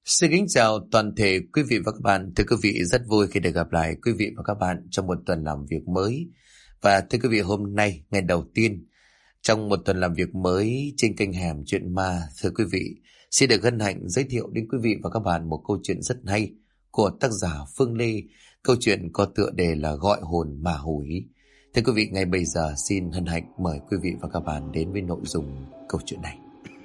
Xin kính chào toàn thể quý vị và các bạn. Thưa quý vị, rất vui khi được gặp lại quý vị và các bạn trong một tuần làm việc mới. Và thưa quý vị, hôm nay, ngày đầu tiên trong một tuần làm việc mới trên kênh Hẻm Chuyện Ma, thưa quý vị, xin được hân hạnh giới thiệu đến quý vị và các bạn một câu chuyện rất hay của tác giả Phương Lê. Câu chuyện có tựa đề là Gọi hồn ma húi. Thưa quý vị, ngay bây giờ xin hân hạnh mời quý vị và các bạn đến với nội dung câu chuyện này.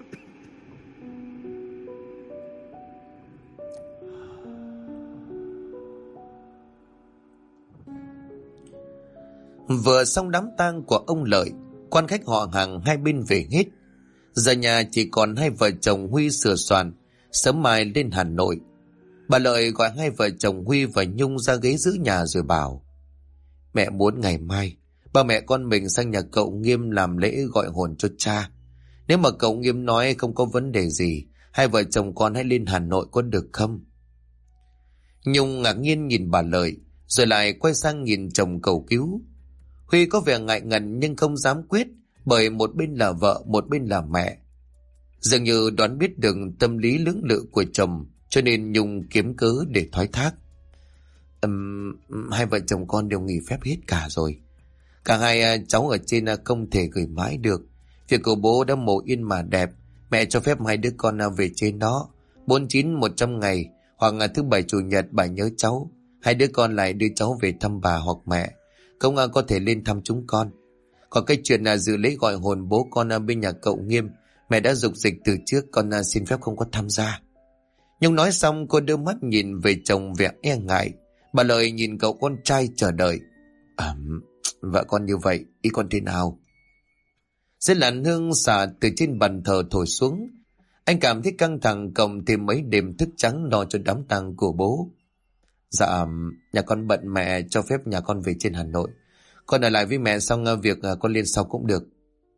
Vừa xong đám tang của ông Lợi, quan khách họ hàng hai bên về hết. Giờ nhà chỉ còn hai vợ chồng Huy sửa soạn, sớm mai lên Hà Nội. Bà Lợi gọi hai vợ chồng Huy và Nhung ra ghế giữ nhà rồi bảo: Mẹ muốn ngày mai ba mẹ con mình sang nhà cậu Nghiêm làm lễ gọi hồn cho cha. Nếu mà cậu Nghiêm nói không có vấn đề gì, hai vợ chồng con hãy lên Hà Nội có được không? Nhung ngạc nhiên nhìn bà Lợi, rồi lại quay sang nhìn chồng cầu cứu. Huy có vẻ ngại ngần nhưng không dám quyết, bởi một bên là vợ, một bên là mẹ. Dường như đoán biết được tâm lý lưỡng lự của chồng, cho nên Nhung kiếm cớ để thoái thác. Hai vợ chồng con đều nghỉ phép hết cả rồi. Cả hai cháu ở trên không thể gửi mãi được. Việc của bố đã mồ yên mà đẹp. Mẹ cho phép hai đứa con về trên đó 49-100 ngày, hoặc thứ bảy chủ nhật bà nhớ cháu, hai đứa con lại đưa cháu về thăm bà hoặc mẹ. Không có thể lên thăm chúng con. Còn cái chuyện dự lễ gọi hồn bố con bên nhà cậu Nghiêm, mẹ đã dục dịch từ trước, con xin phép không có tham gia. Nhưng nói xong cô đưa mắt nhìn về chồng vẻ e ngại. Bà Lợi nhìn cậu con trai chờ đợi. Vợ con như vậy, ý con thế nào? Dưới làn hương xả từ trên bàn thờ thổi xuống, anh cảm thấy căng thẳng, cộng thêm mấy đêm thức trắng lo cho đám tang của bố. Dạ, nhà con bận, mẹ cho phép nhà con về trên Hà Nội. Con ở lại với mẹ, xong việc con lên sau cũng được.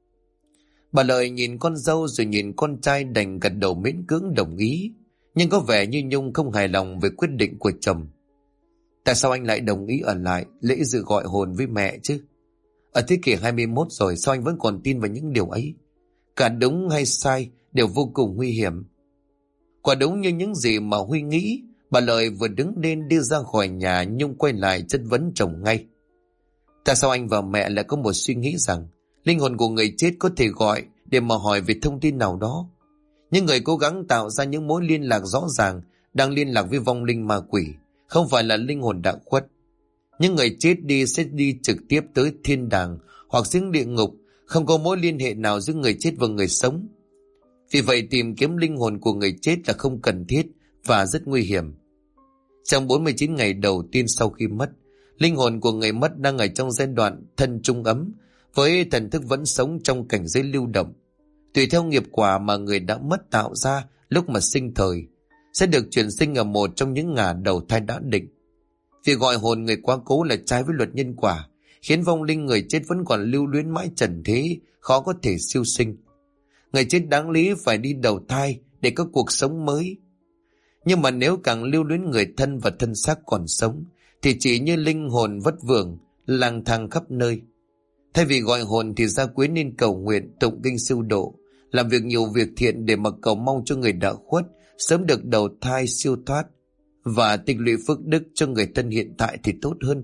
Bà Lợi nhìn con dâu rồi nhìn con trai, đành gật đầu miễn cưỡng đồng ý. Nhưng có vẻ như Nhung không hài lòng về quyết định của chồng. Tại sao anh lại đồng ý ở lại lễ dự gọi hồn với mẹ chứ? Ở thế kỷ 21 rồi, sao anh vẫn còn tin vào những điều ấy? Cả đúng hay sai đều vô cùng nguy hiểm. Quả đúng như những gì mà Huy nghĩ. Bà Lợi vừa đứng lên đi ra khỏi nhà, Nhung quay lại chất vấn chồng ngay. Tại sao anh và mẹ lại có một suy nghĩ rằng linh hồn của người chết có thể gọi để mà hỏi về thông tin nào đó? Những người cố gắng tạo ra những mối liên lạc rõ ràng đang liên lạc với vong linh ma quỷ, không phải là linh hồn đã khuất. Những người chết đi sẽ đi trực tiếp tới thiên đàng hoặc xuống địa ngục, không có mối liên hệ nào giữa người chết và người sống. Vì vậy tìm kiếm linh hồn của người chết là không cần thiết và rất nguy hiểm. Trong 49 ngày đầu tiên sau khi mất, linh hồn của người mất đang ở trong giai đoạn thân trung ấm, với thần thức vẫn sống trong cảnh giới lưu động. Tùy theo nghiệp quả mà người đã mất tạo ra lúc mà sinh thời, sẽ được chuyển sinh ở một trong những ngả đầu thai đã định. Việc gọi hồn người quá cố là trái với luật nhân quả, khiến vong linh người chết vẫn còn lưu luyến mãi trần thế, khó có thể siêu sinh. Người chết đáng lý phải đi đầu thai để có cuộc sống mới. Nhưng mà nếu càng lưu luyến người thân và thân xác còn sống, thì chỉ như linh hồn vất vưởng, lang thang khắp nơi. Thay vì gọi hồn thì gia quyến nên cầu nguyện, tụng kinh siêu độ, làm việc nhiều việc thiện để mà cầu mong cho người đã khuất sớm được đầu thai siêu thoát, và tích lũy phước đức cho người thân hiện tại thì tốt hơn.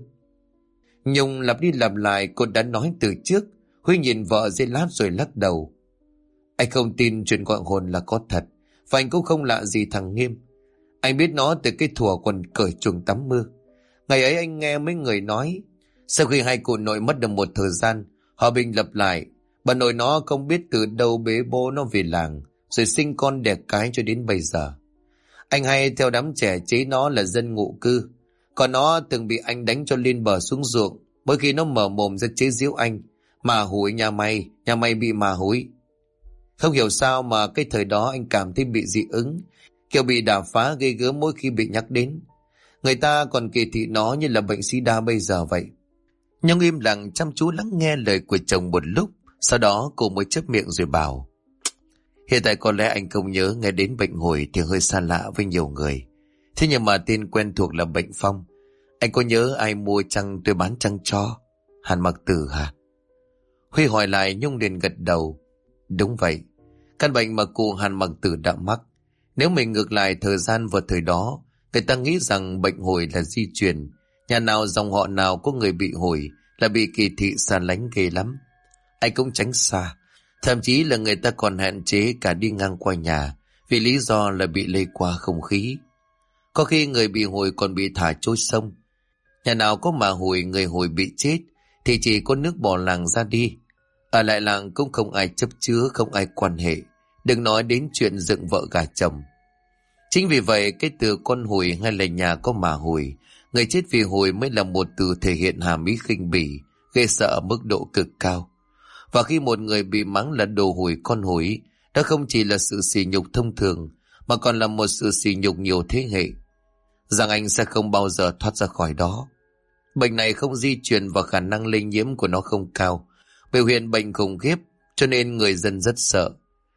Nhung lặp đi lặp lại cô đã nói từ trước. Huy nhìn vợ giây lát rồi lắc đầu. Anh không tin chuyện gọi hồn là có thật, và anh cũng không lạ gì thằng Nghiêm. Anh biết nó từ cái thuở còn cởi chuồng tắm mưa. Ngày ấy anh nghe mấy người nói, sau khi hai cụ nội mất được một thời gian, hòa bình lập lại, bà nội nó không biết từ đâu bế bố nó về làng, rồi sinh con đẻ cái cho đến bây giờ. Anh hay theo đám trẻ chế nó là dân ngụ cư, còn nó từng bị anh đánh cho lên bờ xuống ruộng, mỗi khi nó mở mồm ra chế giễu anh. Mà hủi nhà mày bị mà hủi. Không hiểu sao mà cái thời đó anh cảm thấy bị dị ứng, kiểu bị đả phá ghê gớm mỗi khi bị nhắc đến. Người ta còn kỳ thị nó như là bệnh sida bây giờ vậy. Nhưng im lặng chăm chú lắng nghe lời của chồng một lúc, sau đó cô mới chớp miệng rồi bảo: Hiện tại có lẽ anh không nhớ, nghe đến bệnh hủi thì hơi xa lạ với nhiều người. Thế nhưng mà tên quen thuộc là bệnh phong. Anh có nhớ ai mua chăng tôi bán chăng cho? Hàn Mặc Tử hả? Huy hỏi lại, Nhung liền gật đầu. Đúng vậy, căn bệnh mà cụ Hàn Mặc Tử đã mắc. Nếu mình ngược lại thời gian vào thời đó, người ta nghĩ rằng bệnh hồi là di truyền. Nhà nào dòng họ nào có người bị hồi là bị kỳ thị xa lánh ghê lắm. Anh cũng tránh xa. Thậm chí là người ta còn hạn chế cả đi ngang qua nhà, vì lý do là bị lây qua không khí. Có khi người bị hồi còn bị thả trôi sông. Nhà nào có mà hồi người hồi bị chết thì chỉ có nước bỏ làng ra đi. Ở lại làng cũng không ai chấp chứa, không ai quan hệ, đừng nói đến chuyện dựng vợ gả chồng. Chính vì vậy cái từ con hồi hay là nhà có mà hồi, người chết vì hồi mới là một từ thể hiện hàm ý khinh bỉ, ghê sợ ở mức độ cực cao. Và khi một người bị mắng là đồ hồi, con hồi, đó không chỉ là sự sỉ nhục thông thường mà còn là một sự sỉ nhục nhiều thế hệ, rằng anh sẽ không bao giờ thoát ra khỏi đó. Bệnh này không di truyền và khả năng lây nhiễm của nó không cao, biểu hiện bệnh khủng khiếp cho nên người dân rất sợ.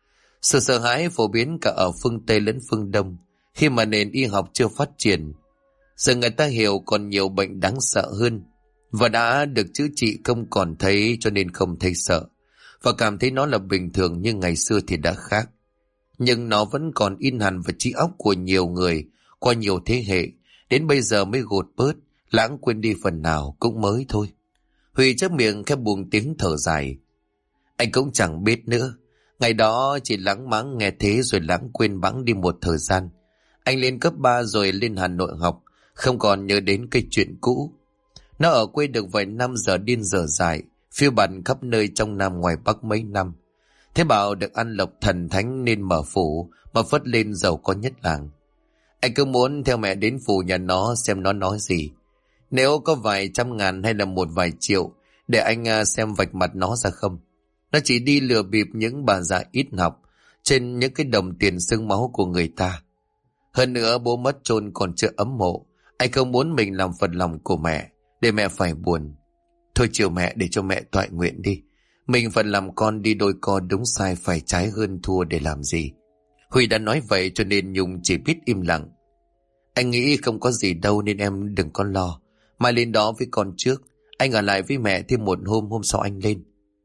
Sự sợ hãi phổ biến cả ở phương Tây lẫn phương Đông khi mà nền y học chưa phát triển. Giờ người ta hiểu còn nhiều bệnh đáng sợ hơn và đã được chữa trị không còn thấy, cho nên không thấy sợ và cảm thấy nó là bình thường. Nhưng ngày xưa thì đã khác. Nhưng nó vẫn còn in hằn vào trí óc của nhiều người qua nhiều thế hệ, đến bây giờ mới gột bớt, lãng quên đi phần nào cũng mới thôi. Huy chép miệng khẽ buông tiếng thở dài. Anh cũng chẳng biết nữa. Ngày đó chỉ lắng mắng nghe thế rồi lãng quên bẵng đi một thời gian. Anh lên cấp 3 rồi lên Hà Nội học, không còn nhớ đến cái chuyện cũ. Nó ở quê được vài năm giờ điên dở dại, phiêu bạt khắp nơi trong Nam ngoài Bắc mấy năm. Thế bảo được ăn lộc thần thánh nên mở phủ mà phất lên giàu có nhất làng. Anh cứ muốn theo mẹ đến phủ nhà nó xem nó nói gì. Nếu có vài trăm ngàn hay là một vài triệu, để anh xem vạch mặt nó ra không. Nó chỉ đi lừa bịp những bà già ít học trên những cái đồng tiền xương máu của người ta. Hơn nữa bố mất chôn còn chưa ấm mộ. Anh không muốn mình làm phật lòng của mẹ, để mẹ phải buồn. Thôi chiều mẹ để cho mẹ toại nguyện đi. Mình phần làm con đi đôi co, đúng sai phải trái hơn thua để làm gì. Huy đã nói vậy cho nên Nhung chỉ biết im lặng. Anh nghĩ không có gì đâu nên em đừng có lo. Mai lên đó với con trước. Anh ở lại với mẹ thêm một hôm, hôm sau anh lên.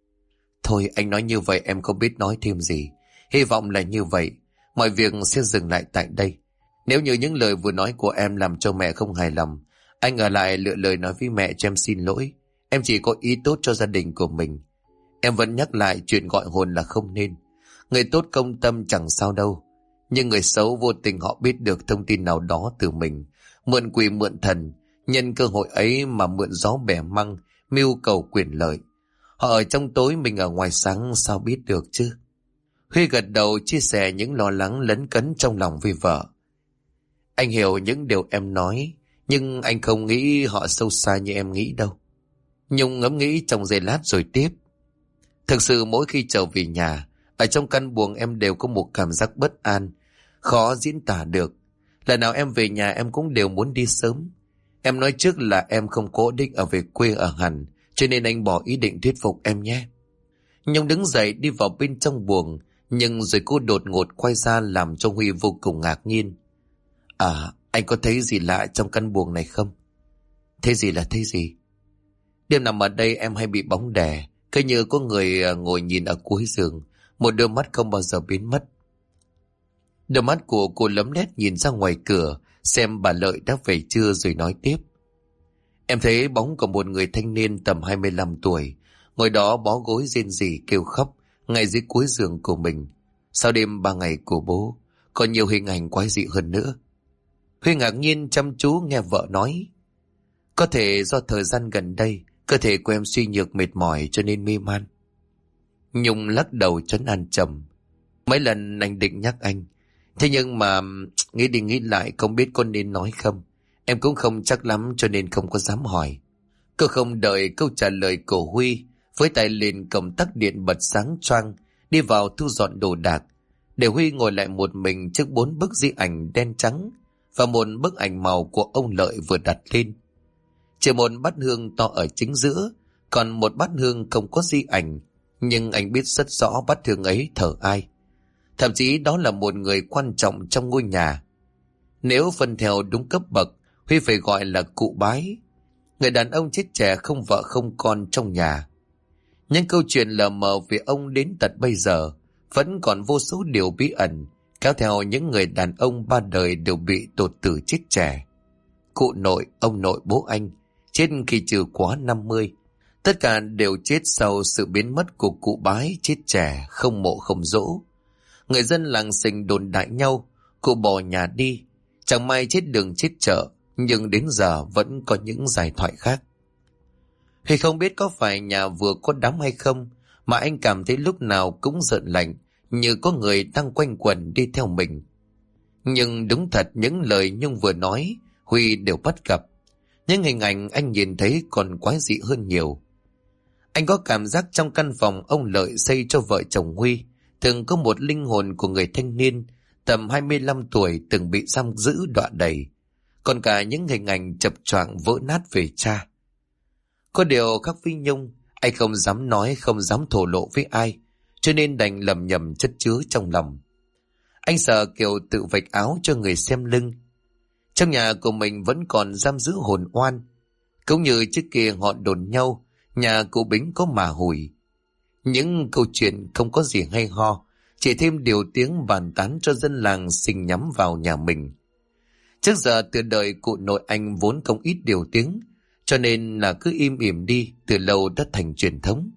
Thôi anh nói như vậy em không biết nói thêm gì. Hy vọng là như vậy. Mọi việc sẽ dừng lại tại đây. Nếu như những lời vừa nói của em làm cho mẹ không hài lòng, anh ở lại lựa lời nói với mẹ cho em xin lỗi. Em chỉ có ý tốt cho gia đình của mình. Em vẫn nhắc lại chuyện gọi hồn là không nên. Người tốt công tâm chẳng sao đâu. Nhưng người xấu vô tình họ biết được thông tin nào đó từ mình, mượn quỷ mượn thần, nhân cơ hội ấy mà mượn gió bẻ măng, mưu cầu quyền lợi. Họ ở trong tối, mình ở ngoài sáng, sao biết được chứ. Huy gật đầu chia sẻ những lo lắng lấn cấn trong lòng với vợ. Anh hiểu những điều em nói, nhưng anh không nghĩ họ sâu xa như em nghĩ đâu. Nhung ngẫm nghĩ trong giây lát rồi tiếp. Thực sự mỗi khi trở về nhà, ở trong căn buồng em đều có một cảm giác bất an, khó diễn tả được. Lần nào em về nhà em cũng đều muốn đi sớm. Em nói trước là em không cố định ở về quê ở hẳn, cho nên anh bỏ ý định thuyết phục em nhé. Nhung đứng dậy đi vào bên trong buồng, nhưng rồi cô đột ngột quay ra làm cho Huy vô cùng ngạc nhiên. À, anh có thấy gì lạ trong căn buồng này không? Thế gì là thế gì? Đêm nằm ở đây em hay bị bóng đè, cứ như có người ngồi nhìn ở cuối giường, một đôi mắt không bao giờ biến mất. Đôi mắt của cô lấm lét nhìn ra ngoài cửa, xem bà Lợi đã về chưa rồi nói tiếp. Em thấy bóng của một người thanh niên tầm 25 tuổi, ngồi đó bó gối rên rỉ kêu khóc, ngay dưới cuối giường của mình. Sau đêm 3 ngày của bố, còn nhiều hình ảnh quái dị hơn nữa. Huy ngạc nhiên chăm chú nghe vợ nói. Có thể do thời gian gần đây, cơ thể của em suy nhược mệt mỏi cho nên mê man. Nhung lắc đầu trấn an trầm. Mấy lần anh định nhắc anh, thế nhưng mà nghĩ đi nghĩ lại không biết có nên nói không. Em cũng không chắc lắm cho nên không có dám hỏi. Cô không đợi câu trả lời của Huy, với tay lên công tắc điện bật sáng choang, đi vào thu dọn đồ đạc, để Huy ngồi lại một mình trước 4 bức di ảnh đen trắng và một bức ảnh màu của ông Lợi vừa đặt lên. Chỉ một bát hương to ở chính giữa, còn một bát hương không có di ảnh, nhưng anh biết rất rõ bát hương ấy thờ ai. Thậm chí đó là một người quan trọng trong ngôi nhà. Nếu phân theo đúng cấp bậc, Huy phải gọi là cụ Bái, người đàn ông chết trẻ không vợ không con trong nhà. Nhưng câu chuyện lờ mờ về ông đến tận bây giờ vẫn còn vô số điều bí ẩn, kéo theo những người đàn ông ba đời đều bị đột tử chết trẻ. Cụ nội, ông nội, bố anh chết khi chưa quá 50. Tất cả đều chết sau sự biến mất của cụ Bái chết trẻ, không mộ không dỗ. Người dân làng Sình đồn đại nhau, cụ bỏ nhà đi, chẳng may chết đường chết chợ, nhưng đến giờ vẫn có những giải thoại khác. Huy không biết có phải nhà vừa có đám hay không, mà anh cảm thấy lúc nào cũng rợn lạnh, như có người đang quanh quẩn đi theo mình. Nhưng đúng thật những lời Nhung vừa nói, Huy đều bắt gặp. Những hình ảnh anh nhìn thấy còn quái dị hơn nhiều. Anh có cảm giác trong căn phòng ông Lợi xây cho vợ chồng Huy thường có một linh hồn của người thanh niên tầm 25 tuổi từng bị giam giữ đọa đầy, còn cả những hình ảnh chập choạng vỡ nát về cha. Có điều khác với Nhung, anh không dám nói, không dám thổ lộ với ai, cho nên đành lầm nhầm chất chứa trong lòng. Anh sợ Kiều tự vạch áo cho người xem lưng. Trong nhà của mình vẫn còn giam giữ hồn oan, cũng như trước kia họ đồn nhau nhà cụ Bính có mà hủi. Những câu chuyện không có gì hay ho, chỉ thêm điều tiếng bàn tán cho dân làng Sình nhắm vào nhà mình. Trước giờ từ đời cụ nội anh vốn không ít điều tiếng, cho nên là cứ im ỉm đi, từ lâu đã thành truyền thống.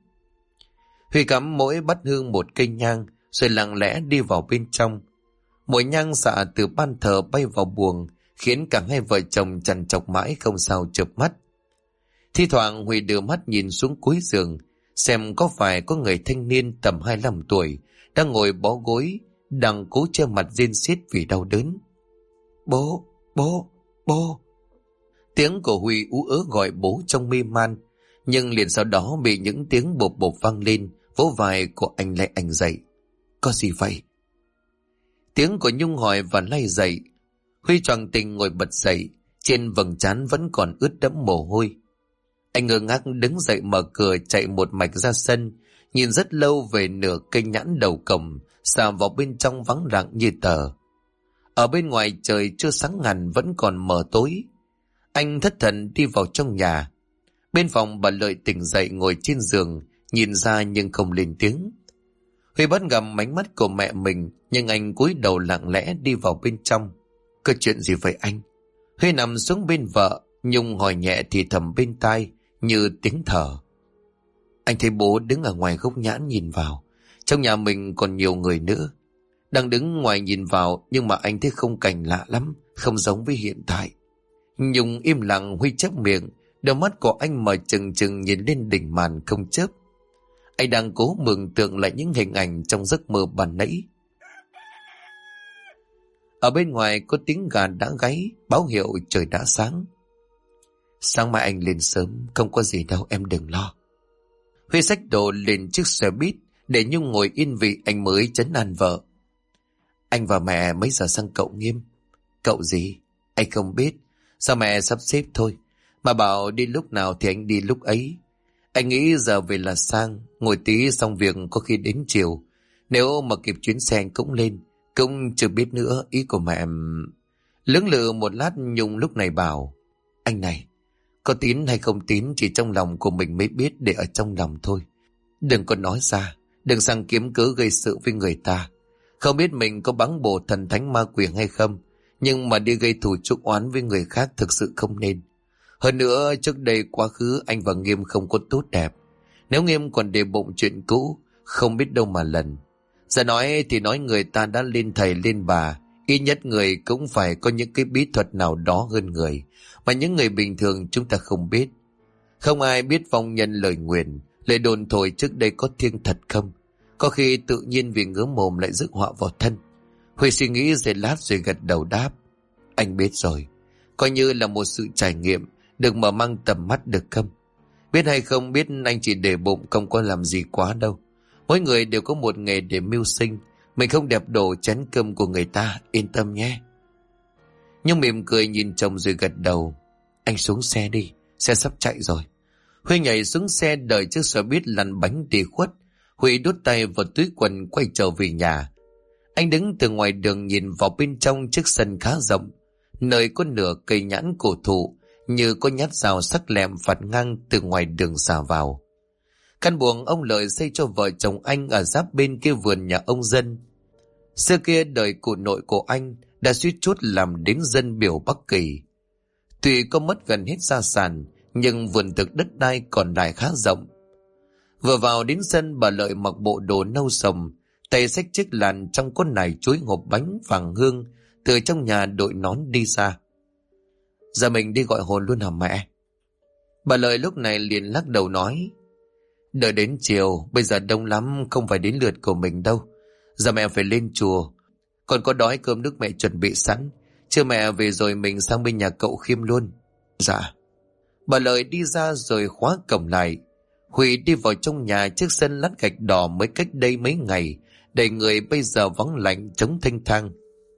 Huy cắm mỗi bát hương một cây nhang, rồi lặng lẽ đi vào bên trong. Mùi nhang xạ từ ban thờ bay vào buồng, khiến cả hai vợ chồng trằn trọc mãi không sao chợp mắt. Thi thoảng Huy đưa mắt nhìn xuống cuối giường, xem có phải có người thanh niên tầm 25 tuổi đang ngồi bó gối, đang cố che mặt rên xiết vì đau đớn. Bố, bố, bố. Tiếng của Huy ú ớ gọi bố trong mê man, nhưng liền sau đó bị những tiếng bộp bộp vang lên, vỗ vai của anh lại anh dậy. Có gì vậy? Tiếng của Nhung hỏi và lay dậy. Huy choàng tỉnh ngồi bật dậy, trên vầng trán vẫn còn ướt đẫm mồ hôi. Anh ngơ ngác đứng dậy mở cửa chạy một mạch ra sân, nhìn rất lâu về nửa cây nhãn đầu cổng, xà vào bên trong vắng lặng như tờ. Ở bên ngoài trời chưa sáng hẳn vẫn còn mờ tối. Anh thất thần đi vào trong nhà. Bên phòng bà Lợi tỉnh dậy ngồi trên giường, nhìn ra nhưng không lên tiếng. Huy bắt gặp ánh mắt của mẹ mình, nhưng anh cúi đầu lặng lẽ đi vào bên trong. Có chuyện gì vậy anh? Huy nằm xuống bên vợ, Nhung hỏi nhẹ thì thầm bên tai như tiếng thở. Anh thấy bố đứng ở ngoài gốc nhãn nhìn vào. Trong nhà mình còn nhiều người nữa đang đứng ngoài nhìn vào, nhưng mà anh thấy khung cảnh lạ lắm, không giống với hiện tại. Nhung im lặng. Huy chép miệng, đôi mắt của anh mở trừng trừng nhìn lên đỉnh màn không chớp. Anh đang cố mường tượng lại những hình ảnh trong giấc mơ ban nãy. Ở bên ngoài có tiếng gà đã gáy, báo hiệu trời đã sáng. Sáng mai anh lên sớm, không có gì đâu, em đừng lo. Huy xách đồ lên chiếc xe buýt để Nhung ngồi yên vị anh mới trấn an vợ. Anh và mẹ mấy giờ sang cậu Nghiêm? Cậu gì? Anh không biết. Sao mẹ sắp xếp thôi. Mà bảo đi lúc nào thì anh đi lúc ấy. Anh nghĩ giờ về là sang, ngồi tí xong việc có khi đến chiều. Nếu mà kịp chuyến xe anh cũng lên. Cũng chưa biết nữa, ý của mẹ. Lưỡng lự một lát Nhung lúc này bảo. Anh này, có tín hay không tín chỉ trong lòng của mình mới biết, để ở trong lòng thôi. Đừng có nói ra, đừng sang kiếm cớ gây sự với người ta. Không biết mình có báng bổ thần thánh ma quỷ hay không, nhưng mà đi gây thù chuốc oán với người khác thực sự không nên. Hơn nữa, trước đây quá khứ anh và Nghiêm không có tốt đẹp. Nếu Nghiêm còn để bụng chuyện cũ, không biết đâu mà lần. Giờ nói thì nói người ta đã lên thầy lên bà, ít nhất người cũng phải có những cái bí thuật nào đó hơn người, mà những người bình thường chúng ta không biết. Không ai biết vong nhân lời nguyền, lời đồn thổi trước đây có thiêng thật không. Có khi tự nhiên vì ngứa mồm lại rước họa vào thân. Huy suy nghĩ giây lát rồi gật đầu đáp. Anh biết rồi, coi như là một sự trải nghiệm, được mở mang tầm mắt được không? Biết hay không biết anh chỉ để bụng, không có làm gì quá đâu. Mỗi người đều có một nghề để mưu sinh, mình không đẹp đổ chén cơm của người ta, yên tâm nhé. Nhưng mỉm cười nhìn chồng rồi gật đầu. Anh xuống xe đi, xe sắp chạy rồi. Huy nhảy xuống xe đợi chiếc xe buýt lăn bánh đi khuất. Huy đút tay vào túi quần quay trở về nhà. Anh đứng từ ngoài đường nhìn vào bên trong chiếc sân khá rộng, nơi có nửa cây nhãn cổ thụ như có nhát dao sắc lẹm phạt ngang từ ngoài đường xả vào. Căn buồng ông Lợi xây cho vợ chồng anh ở giáp bên kia vườn nhà ông Dân. Xưa kia đời cụ nội của anh đã suýt chút làm đến dân biểu Bắc Kỳ. Tuy có mất gần hết gia sản, nhưng vườn thực đất đai còn lại khá rộng. Vừa vào đến sân, bà Lợi mặc bộ đồ nâu sầm, tay xách chiếc làn trong có nải chuối hộp bánh vàng hương, từ trong nhà đội nón đi ra. Giờ mình đi gọi hồn luôn hả mẹ? Bà Lợi lúc này liền lắc đầu nói, đợi đến chiều, bây giờ đông lắm, không phải đến lượt của mình đâu. Giờ mẹ phải lên chùa, còn có đói cơm nước mẹ chuẩn bị sẵn, chưa mẹ về rồi mình sang bên nhà cậu Khiêm luôn. Dạ. Bà Lợi đi ra rồi khóa cổng lại. Huy đi vào trong nhà, chiếc sân lát gạch đỏ mới cách đây mấy ngày, đầy người bây giờ vắng lạnh trống thênh thang.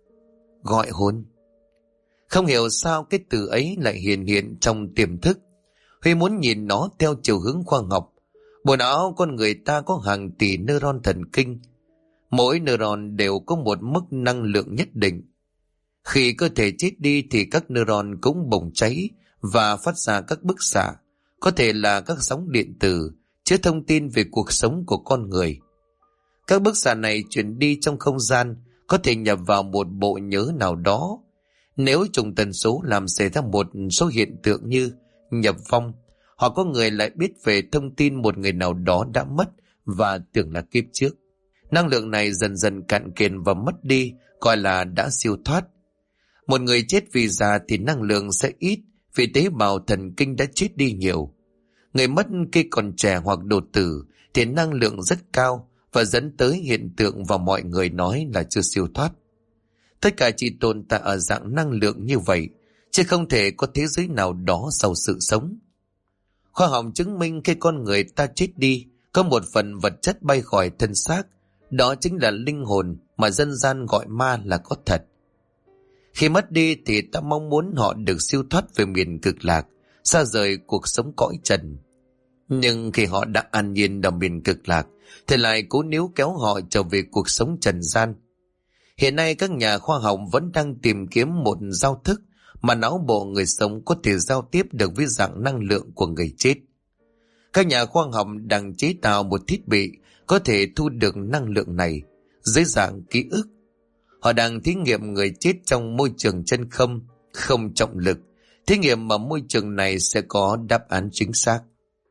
Gọi hồn. Không hiểu sao cái từ ấy lại hiện hiện trong tiềm thức. Huy muốn nhìn nó theo chiều hướng khoa học. Bộ não con người ta có hàng tỷ neuron thần kinh. Mỗi neuron đều có một mức năng lượng nhất định. Khi cơ thể chết đi thì các neuron cũng bùng cháy và phát ra các bức xạ, có thể là các sóng điện tử, chứa thông tin về cuộc sống của con người. Các bức xạ này chuyển đi trong không gian, có thể nhập vào một bộ nhớ nào đó. Nếu trùng tần số làm xảy ra một số hiện tượng như nhập vong, hoặc có người lại biết về thông tin một người nào đó đã mất và tưởng là kiếp trước. Năng lượng này dần dần cạn kiệt và mất đi, gọi là đã siêu thoát. Một người chết vì già thì năng lượng sẽ ít, vì tế bào thần kinh đã chết đi nhiều. Người mất khi còn trẻ hoặc đột tử thì năng lượng rất cao và dẫn tới hiện tượng và mọi người nói là chưa siêu thoát. Tất cả chỉ tồn tại ở dạng năng lượng như vậy, chứ không thể có thế giới nào đó sau sự sống. Khoa học chứng minh khi con người ta chết đi, có một phần vật chất bay khỏi thân xác, đó chính là linh hồn mà dân gian gọi ma là có thật. Khi mất đi thì ta mong muốn họ được siêu thoát về miền cực lạc, xa rời cuộc sống cõi trần. Nhưng khi họ đã an nhiên ở miền cực lạc thì lại cố níu kéo họ trở về cuộc sống trần gian. Hiện nay các nhà khoa học vẫn đang tìm kiếm một giao thức mà não bộ người sống có thể giao tiếp được với dạng năng lượng của người chết. Các nhà khoa học đang chế tạo một thiết bị có thể thu được năng lượng này dưới dạng ký ức. Họ đang thí nghiệm người chết trong môi trường chân không, không trọng lực. Thí nghiệm mà môi trường này sẽ có đáp án chính xác.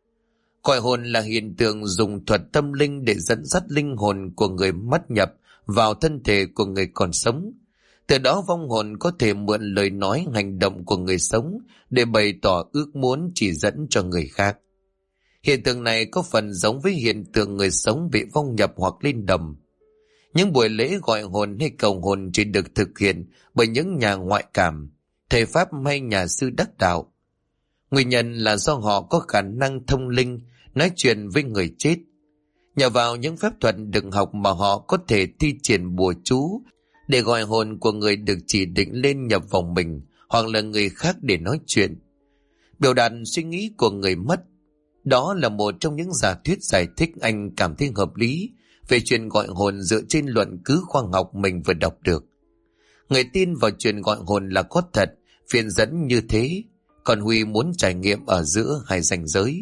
Gọi hồn là hiện tượng dùng thuật tâm linh để dẫn dắt linh hồn của người mất nhập vào thân thể của người còn sống. Từ đó vong hồn có thể mượn lời nói hành động của người sống để bày tỏ ước muốn chỉ dẫn cho người khác. Hiện tượng này có phần giống với hiện tượng người sống bị vong nhập hoặc lên đầm. Những buổi lễ gọi hồn hay cầu hồn chỉ được thực hiện bởi những nhà ngoại cảm, thầy pháp hay nhà sư đắc đạo. Nguyên nhân là do họ có khả năng thông linh, nói chuyện với người chết. Nhờ vào những phép thuật được học mà họ có thể thi triển bùa chú để gọi hồn của người được chỉ định lên nhập vào mình hoặc là người khác để nói chuyện, biểu đạt suy nghĩ của người mất. Đó là một trong những giả thuyết giải thích anh cảm thấy hợp lý về chuyện gọi hồn dựa trên luận cứ khoa học mình vừa đọc được. Người tin vào chuyện gọi hồn là có thật, phiền dẫn như thế, còn Huy muốn trải nghiệm ở giữa hai ranh giới.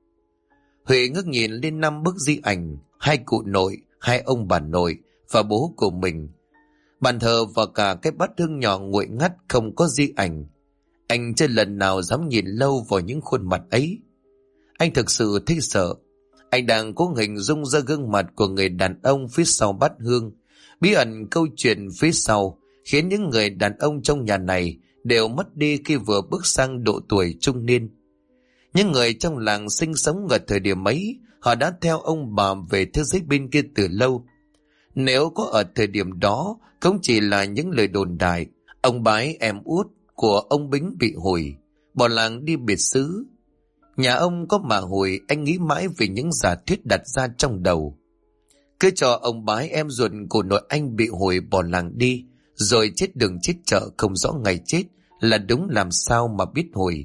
Huy ngước nhìn lên 5 bức di ảnh, 2 cụ nội, 2 ông bà nội và bố của mình. Bàn thờ và cả cái bát hương nhỏ nguội ngắt không có di ảnh. Anh chưa lần nào dám nhìn lâu vào những khuôn mặt ấy. Anh thực sự thấy sợ. Anh đang cố hình dung ra gương mặt của người đàn ông phía sau bát hương. Bí ẩn câu chuyện phía sau khiến những người đàn ông trong nhà này đều mất đi khi vừa bước sang độ tuổi trung niên. Những người trong làng sinh sống ở thời điểm ấy, họ đã theo ông bà về thế giới bên kia từ lâu. Nếu có ở thời điểm đó, cũng chỉ là những lời đồn đại. Ông bái em út của ông Bính bị hủy, bỏ làng đi biệt xứ. Nhà ông có mà hủy, anh nghĩ mãi về những giả thuyết đặt ra trong đầu. Cứ cho ông bái em ruột của nội anh bị hủy bỏ làng đi, rồi chết đường chết chợ không rõ ngày chết là đúng làm sao mà biết hủy.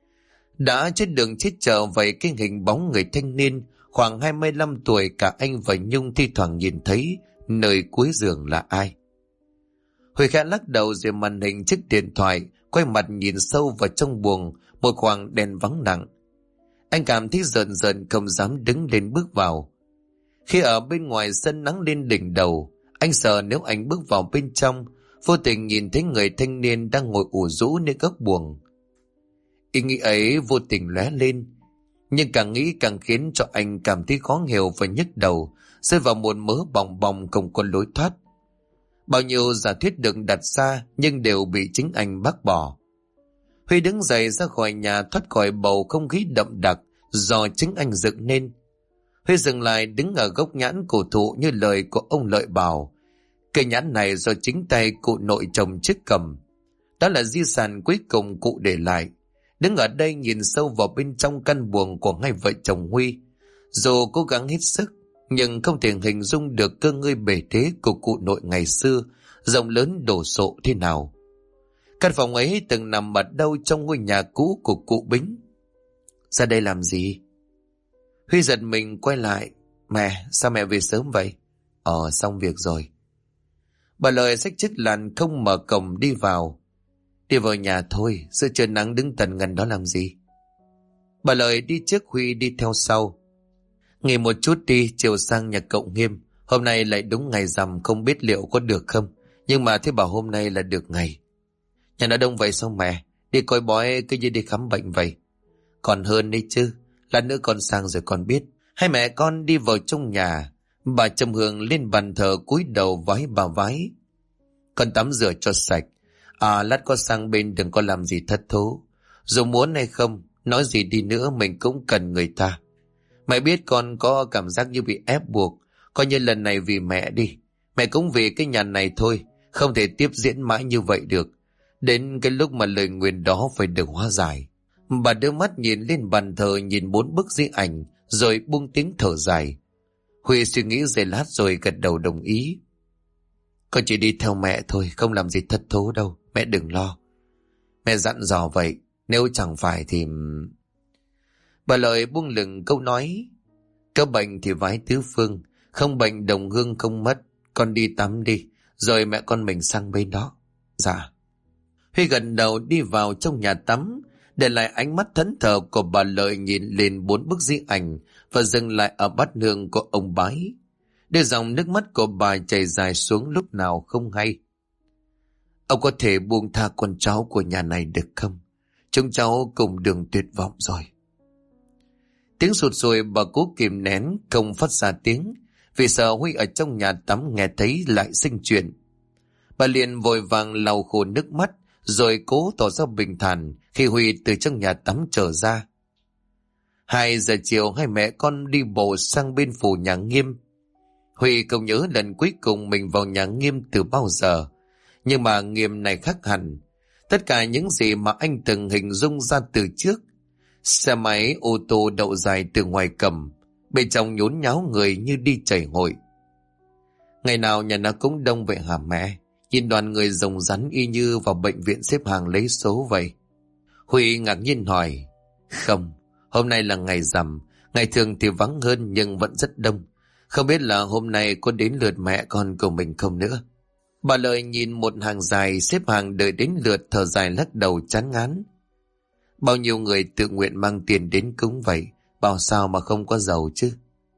Đã chết đường chết chợ vậy cái hình bóng người thanh niên khoảng 25 tuổi cả anh và Nhung thi thoảng nhìn thấy nơi cuối giường là ai. Huy khẽ lắc đầu rồi màn hình chiếc điện thoại quay mặt nhìn sâu vào trong buồng một khoảng đèn vắng nặng. Anh cảm thấy rợn rợn không dám đứng lên bước vào. Khi ở bên ngoài sân nắng lên đỉnh đầu, Anh sợ nếu anh bước vào bên trong, vô tình nhìn thấy người thanh niên đang ngồi ủ rũ nơi góc buồng. Ý nghĩ ấy vô tình lóe lên, nhưng càng nghĩ càng khiến cho anh cảm thấy khó hiểu và nhức đầu, rơi vào một mớ bòng bòng không có lối thoát. Bao nhiêu giả thuyết được đặt ra nhưng đều bị chính anh bác bỏ. Huy đứng dậy ra khỏi nhà, thoát khỏi bầu không khí đậm đặc do chính anh dựng nên. Huy dừng lại đứng ở gốc nhãn cổ thụ như lời của ông Lợi bảo. Cây nhãn này do chính tay cụ nội trồng trước cầm. Đó là di sản cuối cùng cụ để lại. Đứng ở đây nhìn sâu vào bên trong căn buồng của hai vợ chồng Huy. Dù cố gắng hết sức, nhưng không thể hình dung được cơ ngơi bề thế của cụ nội ngày xưa, rộng lớn đồ sộ thế nào. Căn phòng ấy từng nằm ở đâu trong ngôi nhà cũ của cụ Bính. Ra đây làm gì? Huy giật mình quay lại. Mẹ, sao mẹ về sớm vậy? Xong việc rồi. Bà Lợi xách chiếc làn không mở cổng đi vào. Đi vào nhà thôi, giữa trời nắng đứng tần ngần đó làm gì? Bà Lợi đi trước, Huy đi theo sau. Nghỉ một chút đi, chiều sang nhà cậu Nghiêm. Hôm nay lại đúng ngày rằm, không biết liệu có được không. Nhưng mà thế bảo hôm nay là được ngày. Nhà nó đông vậy sao mẹ? Đi coi bói cứ như đi khám bệnh vậy. Còn hơn đấy chứ, lát nữa con sang rồi con biết. Hai mẹ con đi vào trong nhà. Bà trầm hương lên bàn thờ cúi đầu vái bà vái. Con tắm rửa cho sạch. Lát con sang bên đừng có làm gì thất thố. Dù muốn hay không, nói gì đi nữa mình cũng cần người ta. Mẹ biết con có cảm giác như bị ép buộc. Coi như lần này vì mẹ đi. Mẹ cũng vì cái nhà này thôi. Không thể tiếp diễn mãi như vậy được. Đến cái lúc mà lời nguyền đó phải được hóa giải. Bà đưa mắt nhìn lên bàn thờ, nhìn 4 bức di ảnh, rồi buông tiếng thở dài. Huy suy nghĩ giây lát rồi gật đầu đồng ý. Con chỉ đi theo mẹ thôi, không làm gì thất thố đâu, mẹ đừng lo. Mẹ dặn dò vậy, nếu chẳng phải thì... Bà Lợi buông lửng câu nói. Có bệnh thì vái tứ phương, không bệnh đồng hương không mất. Con đi tắm đi, rồi mẹ con mình sang bên đó. Dạ. Huy gần đầu đi vào trong nhà tắm, để lại ánh mắt thẫn thờ của bà Lợi nhìn lên 4 bức di ảnh và dừng lại ở bát hương của ông Bái. Để dòng nước mắt của bà chảy dài xuống lúc nào không hay. Ông có thể buông tha con cháu của nhà này được không? Chúng cháu cùng đường tuyệt vọng rồi. Tiếng sụt sùi bà cố kìm nén, không phát ra tiếng, vì sợ Huy ở trong nhà tắm nghe thấy lại sinh chuyện. Bà liền vội vàng lau khô nước mắt, rồi cố tỏ ra bình thản khi Huy từ trong nhà tắm trở ra. 2 giờ chiều hai mẹ con đi bộ sang bên phủ nhà Nghiêm. Huy không nhớ lần cuối cùng mình vào nhà Nghiêm từ bao giờ, nhưng mà Nghiêm này khác hẳn. Tất cả những gì mà anh từng hình dung ra từ trước. Xe máy ô tô đậu dài từ ngoài cầm, bên trong nhốn nháo người như đi chảy hội. Ngày nào nhà nó cũng đông vậy hả mẹ? Nhìn đoàn người rồng rắn y như vào bệnh viện xếp hàng lấy số vậy. Huy ngạc nhiên hỏi. Không, hôm nay là ngày rằm, ngày thường thì vắng hơn nhưng vẫn rất đông. Không biết là hôm nay có đến lượt mẹ con của mình không nữa. Bà Lợi nhìn một hàng dài xếp hàng đợi đến lượt, thở dài lắc đầu chán ngán. Bao nhiêu người tự nguyện mang tiền đến cúng vậy, bảo sao mà không có giàu chứ.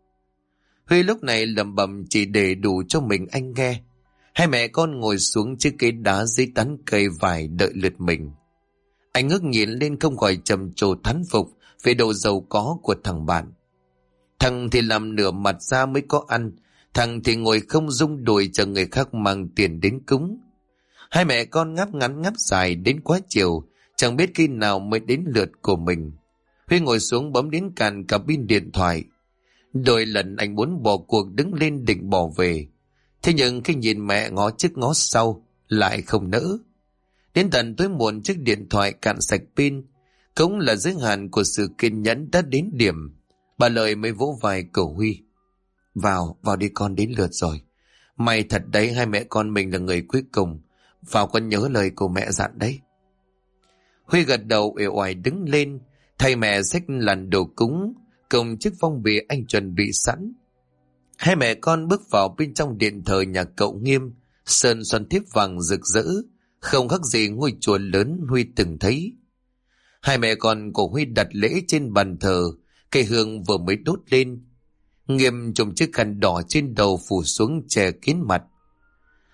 Huy lúc này lẩm bẩm chỉ để đủ cho mình anh nghe. Hai mẹ con ngồi xuống chiếc ghế đá dưới tán cây vải đợi lượt mình. Anh ngước nhìn lên không khỏi trầm trồ thán phục về độ giàu có của thằng bạn. Thằng thì làm nửa mặt ra mới có ăn, thằng thì ngồi không rung đùi chờ người khác mang tiền đến cúng. Hai mẹ con ngáp ngắn ngáp dài đến quá chiều, chẳng biết khi nào mới đến lượt của mình. Huy ngồi xuống bấm đến cạn cả pin điện thoại. Đôi lần anh muốn bỏ cuộc đứng lên định bỏ về. Thế nhưng khi nhìn mẹ ngó trước ngó sau, lại không nỡ. Đến tận tối muộn chiếc điện thoại cạn sạch pin, cũng là giới hạn của sự kiên nhẫn đã đến điểm. Bà Lợi mới vỗ vai cậu Huy. Vào đi con, đến lượt rồi. May thật đấy, hai mẹ con mình là người cuối cùng. Vào con nhớ lời của mẹ dặn đấy. Huy gật đầu uể oải đứng lên, thay mẹ xách làn đồ cúng, cùng chiếc phong bì anh chuẩn bị sẵn. Hai mẹ con bước vào bên trong điện thờ nhà cậu Nghiêm, sơn xoan thiếp vàng rực rỡ, không khác gì ngôi chùa lớn Huy từng thấy. Hai mẹ con của Huy đặt lễ trên bàn thờ, cây hương vừa mới đốt lên. Nghiêm trùm chiếc khăn đỏ trên đầu phủ xuống che kín mặt.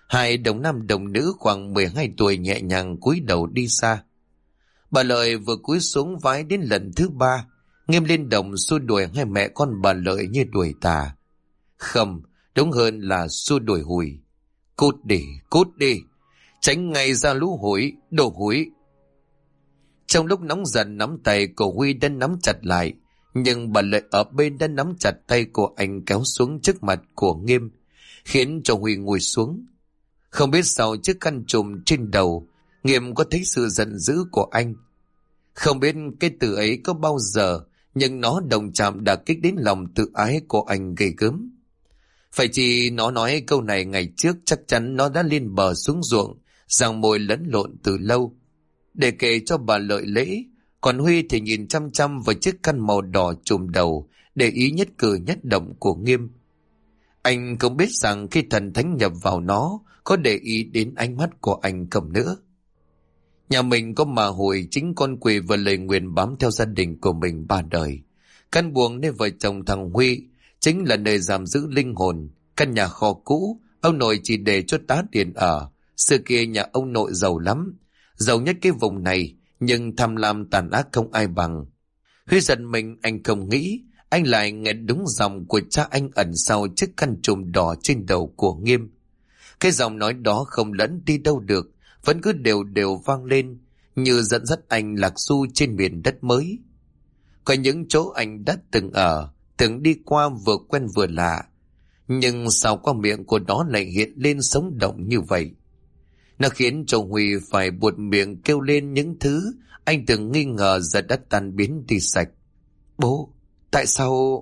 Hai đồng nam đồng nữ khoảng 12 tuổi nhẹ nhàng cúi đầu đi xa. Bà Lợi vừa cúi xuống vái đến lần thứ ba, Nghiêm lên đồng xua đuổi hai mẹ con bà Lợi như đuổi tà. Không, đúng hơn là xua đuổi hủi. Cút đi, tránh ngay ra lũ hủi, đồ hủi. Trong lúc nóng giận nắm tay của Huy đã nắm chặt lại, nhưng bà Lợi ở bên đã nắm chặt tay của anh kéo xuống trước mặt của Nghiêm, khiến cho Huy ngồi xuống. Không biết sau chiếc khăn trùm trên đầu, Nghiêm có thấy sự giận dữ của anh. Không biết cái từ ấy có bao giờ, nhưng nó đồng chạm đả kích đến lòng tự ái của anh ghê gớm. Phải chỉ nó nói câu này ngày trước, chắc chắn nó đã lên bờ xuống ruộng, giang môi lẫn lộn từ lâu, để kể cho bà Lợi lễ. Còn Huy thì nhìn chăm chăm vào chiếc khăn màu đỏ trùm đầu, để ý nhất cử nhất động của Nghiêm. Anh không biết rằng khi thần thánh nhập vào nó, có để ý đến ánh mắt của anh không nữa. Nhà mình có mà hồi chính con quỷ và lời nguyền bám theo gia đình của mình 3 đời. Căn buồng nơi vợ chồng thằng Huy chính là nơi giam giữ linh hồn. Căn nhà kho cũ, ông nội chỉ để cho tá điền ở. Xưa kia nhà ông nội giàu lắm, giàu nhất cái vùng này, nhưng tham lam tàn ác không ai bằng. Huy giận mình, anh không nghĩ anh lại nghe đúng giọng của cha anh ẩn sau chiếc khăn trùm đỏ trên đầu của Nghiêm. Cái giọng nói đó không lẫn đi đâu được, vẫn cứ đều đều vang lên, như dẫn dắt anh lạc du trên miền đất mới. Có những chỗ anh đã từng ở, từng đi qua vừa quen vừa lạ, nhưng sao qua miệng của nó lại hiện lên sống động như vậy? Nó khiến cho Huy phải buột miệng kêu lên những thứ anh từng nghi ngờ giờ đã tan biến đi sạch. Bố, tại sao...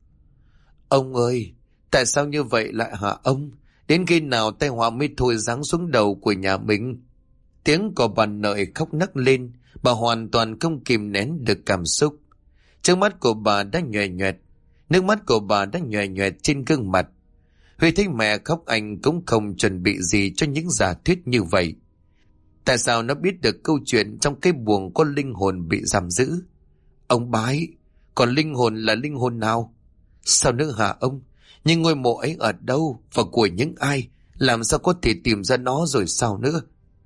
Ông ơi, tại sao như vậy lại hả ông? Đến khi nào tai họa mới thôi giáng xuống đầu của nhà mình? Tiếng của bà Lợi khóc nấc lên, bà hoàn toàn không kìm nén được cảm xúc. Trước mắt của bà đã nhòe nhoẹt, nước mắt của bà đã nhòe nhoẹt trên gương mặt. Huy thấy mẹ khóc, anh cũng không chuẩn bị gì cho những giả thuyết như vậy. Tại sao nó biết được câu chuyện trong cái buồng có linh hồn bị giam giữ? Ông bái, còn linh hồn là linh hồn nào? Sao nữa hả ông? Nhưng ngôi mộ ấy ở đâu và của những ai? Làm sao có thể tìm ra nó rồi sao nữa?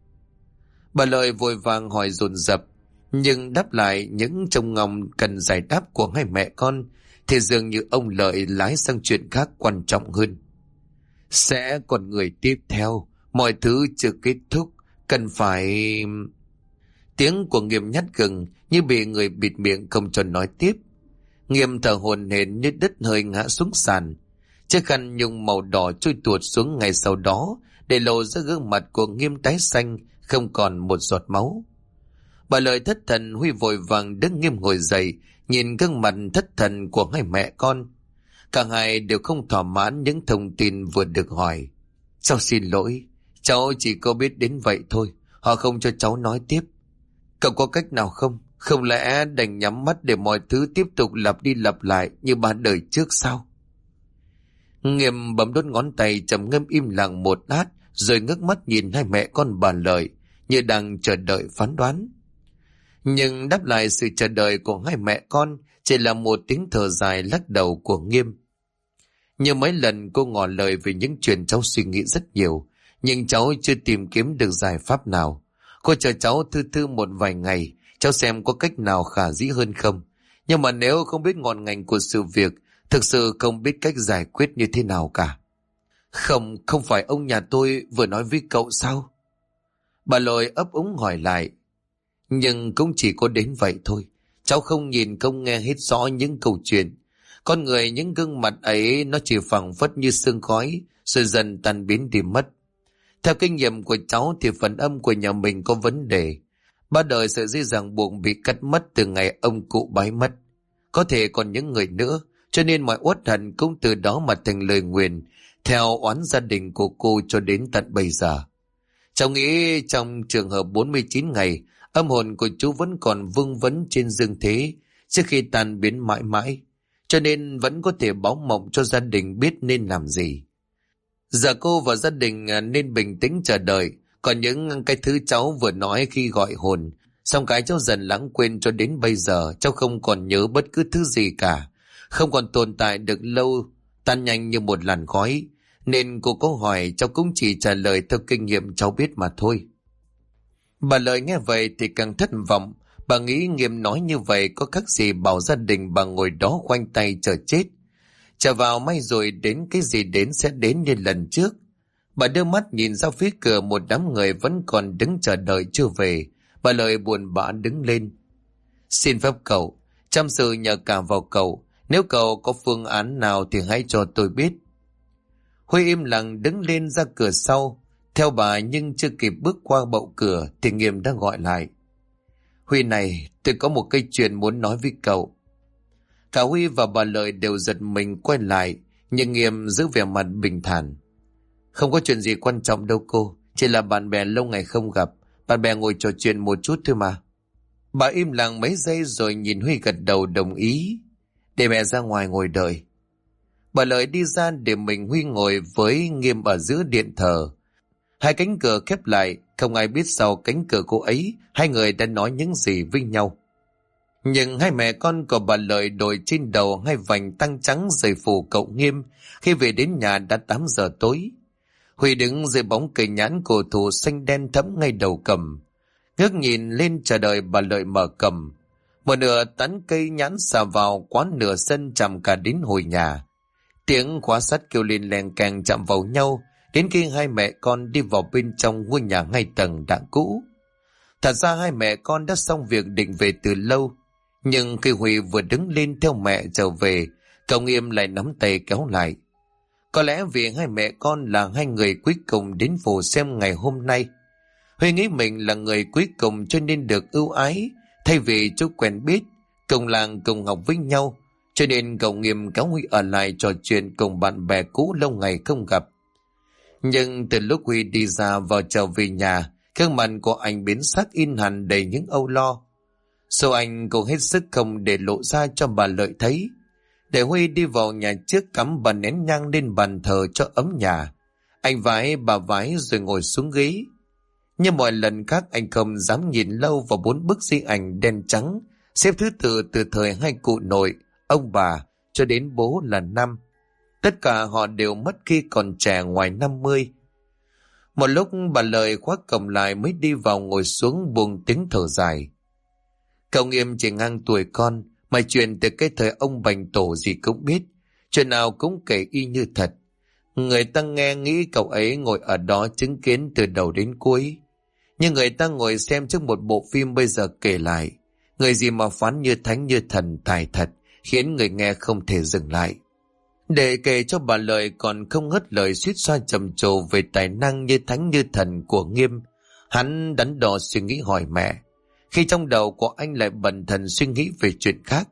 Bà Lợi vội vàng hỏi dồn dập, nhưng đáp lại những trông ngóng cần giải đáp của hai mẹ con thì dường như ông Lợi lái sang chuyện khác quan trọng hơn. Sẽ còn người tiếp theo, mọi thứ chưa kết thúc, cần phải... Tiếng của Nghiêm nhát gừng như bị người bịt miệng không cho nói tiếp. Nghiêm thở hổn hển như đứt hơi ngã xuống sàn. Chiếc khăn nhung màu đỏ trôi tuột xuống ngay sau đó, để lộ ra gương mặt của Nghiêm tái xanh, không còn một giọt máu. Bà Lợi thất thần, Huy vội vàng đứng Nghiêm ngồi dậy, nhìn gương mặt thất thần của hai mẹ con. Cả hai đều không thỏa mãn những thông tin vừa được hỏi. Cháu xin lỗi, cháu chỉ có biết đến vậy thôi, họ không cho cháu nói tiếp. Cậu có cách nào không? Không lẽ đành nhắm mắt để mọi thứ tiếp tục lặp đi lặp lại như 3 đời trước sao? Nghiêm bấm đốt ngón tay, trầm ngâm im lặng một lát, rồi ngước mắt nhìn hai mẹ con bà Lợi như đang chờ đợi phán đoán. Nhưng đáp lại sự chờ đợi của hai mẹ con chỉ là một tiếng thở dài lắc đầu của Nghiêm. Như mấy lần cô ngỏ lời về những chuyện cháu suy nghĩ rất nhiều, nhưng cháu chưa tìm kiếm được giải pháp nào. Cô chờ cháu thư thư một vài ngày, cháu xem có cách nào khả dĩ hơn không. Nhưng mà nếu không biết ngọn ngành của sự việc, thực sự không biết cách giải quyết như thế nào cả. Không phải ông nhà tôi vừa nói với cậu sao? Bà Lợi ấp úng hỏi lại. Nhưng cũng chỉ có đến vậy thôi. Cháu không nhìn không nghe hết rõ những câu chuyện. Con người những gương mặt ấy nó chỉ phảng phất như sương khói, rồi dần tan biến đi mất. Theo kinh nghiệm của cháu thì phần âm của nhà mình có vấn đề. 3 đời sợi dây ràng buộc bị cắt mất từ ngày ông cụ bái mất. Có thể còn những người nữa, cho nên mọi uất hận cũng từ đó mà thành lời nguyền, theo oán gia đình của cô cho đến tận bây giờ. Cháu nghĩ trong trường hợp 49 ngày, âm hồn của chú vẫn còn vương vấn trên dương thế trước khi tan biến mãi mãi, cho nên vẫn có thể báo mộng cho gia đình biết nên làm gì. Giờ cô và gia đình nên bình tĩnh chờ đợi, còn những cái thứ cháu vừa nói khi gọi hồn, xong cái cháu dần lãng quên cho đến bây giờ, cháu không còn nhớ bất cứ thứ gì cả, không còn tồn tại được lâu, tan nhanh như một làn khói. nên cô có hỏi cháu cũng chỉ trả lời theo kinh nghiệm cháu biết mà thôi. Bà Lợi nghe vậy thì càng thất vọng. Bà nghĩ Nghiêm nói như vậy có khác gì bảo gia đình bà ngồi đó khoanh tay chờ chết. Chờ vào may rồi đến cái gì đến sẽ đến như lần trước. Bà đưa mắt nhìn ra phía cửa, một đám người vẫn còn đứng chờ đợi chưa về. Bà Lợi buồn bã đứng lên. Xin phép cậu, chăm sự nhờ cả vào cậu. Nếu cậu có phương án nào thì hãy cho tôi biết. Huy im lặng đứng lên ra cửa sau theo bà, nhưng chưa kịp bước qua bậu cửa thì Nghiêm đã gọi lại. Huy này, tôi có một cái chuyện muốn nói với cậu. Cả Huy và bà Lợi đều giật mình quay lại, nhưng Nghiêm giữ vẻ mặt bình thản. Không có chuyện gì quan trọng đâu cô, chỉ là bạn bè lâu ngày không gặp, bạn bè ngồi trò chuyện một chút thôi mà. Bà im lặng mấy giây rồi nhìn Huy gật đầu đồng ý. Để mẹ ra ngoài ngồi đợi. Bà Lợi đi ra để mình Huy ngồi với Nghiêm ở giữa điện thờ. Hai cánh cửa khép lại, không ai biết sau cánh cửa cô ấy hai người đã nói những gì với nhau. Nhưng hai mẹ con của bà Lợi đội trên đầu hai vành tăng trắng rời phủ cậu Nghiêm. Khi về đến nhà đã 8 giờ tối. Huy đứng dưới bóng cây nhãn cổ thụ xanh đen thẫm ngay đầu cầm, ngước nhìn lên chờ đợi bà Lợi mở cầm. Một nửa tán cây nhãn xà vào quán, nửa sân chạm cả đến hồi nhà. Tiếng khóa sắt kêu lên leng keng chạm vào nhau, đến khi hai mẹ con đi vào bên trong ngôi nhà 2 tầng đã cũ. Thật ra hai mẹ con đã xong việc định về từ lâu, nhưng khi Huy vừa đứng lên theo mẹ trở về, cậu Nghiêm lại nắm tay kéo lại. Có lẽ vì hai mẹ con là hai người cuối cùng đến phủ xem ngày hôm nay. Huy nghĩ mình là người cuối cùng cho nên được ưu ái, thay vì chú quen biết, cùng làng cùng học với nhau, cho nên cậu Nghiêm kéo Huy ở lại trò chuyện cùng bạn bè cũ lâu ngày không gặp. Nhưng từ lúc Huy đi ra vào trở về nhà, gương mặt của anh biến sắc in hẳn đầy những âu lo. Sau anh cũng hết sức không để lộ ra cho bà Lợi thấy. Để Huy đi vào nhà trước cắm bàn nén nhang lên bàn thờ cho ấm nhà. Anh vái bà vái rồi ngồi xuống ghế. Như mọi lần khác, anh không dám nhìn lâu vào 4 bức di ảnh đen trắng xếp thứ tự từ thời hai cụ nội, ông bà cho đến bố là Năm. Tất cả họ đều mất khi còn trẻ ngoài 50. Một lúc bà Lợi khóa cổng lại mới đi vào ngồi xuống buông tiếng thở dài. Cậu Nghiêm chỉ ngang tuổi con, mà chuyện từ cái thời ông Bành Tổ gì cũng biết, chuyện nào cũng kể y như thật. Người ta nghe nghĩ cậu ấy ngồi ở đó chứng kiến từ đầu đến cuối. Nhưng người ta ngồi xem trước một bộ phim bây giờ kể lại, người gì mà phán như thánh như thần tài thật, khiến người nghe không thể dừng lại. Để kể cho bà Lợi còn không ngớt lời suýt xoa trầm trồ về tài năng như thánh như thần của Nghiêm. Hắn đắn đo suy nghĩ hỏi mẹ, khi trong đầu của anh lại bần thần suy nghĩ về chuyện khác.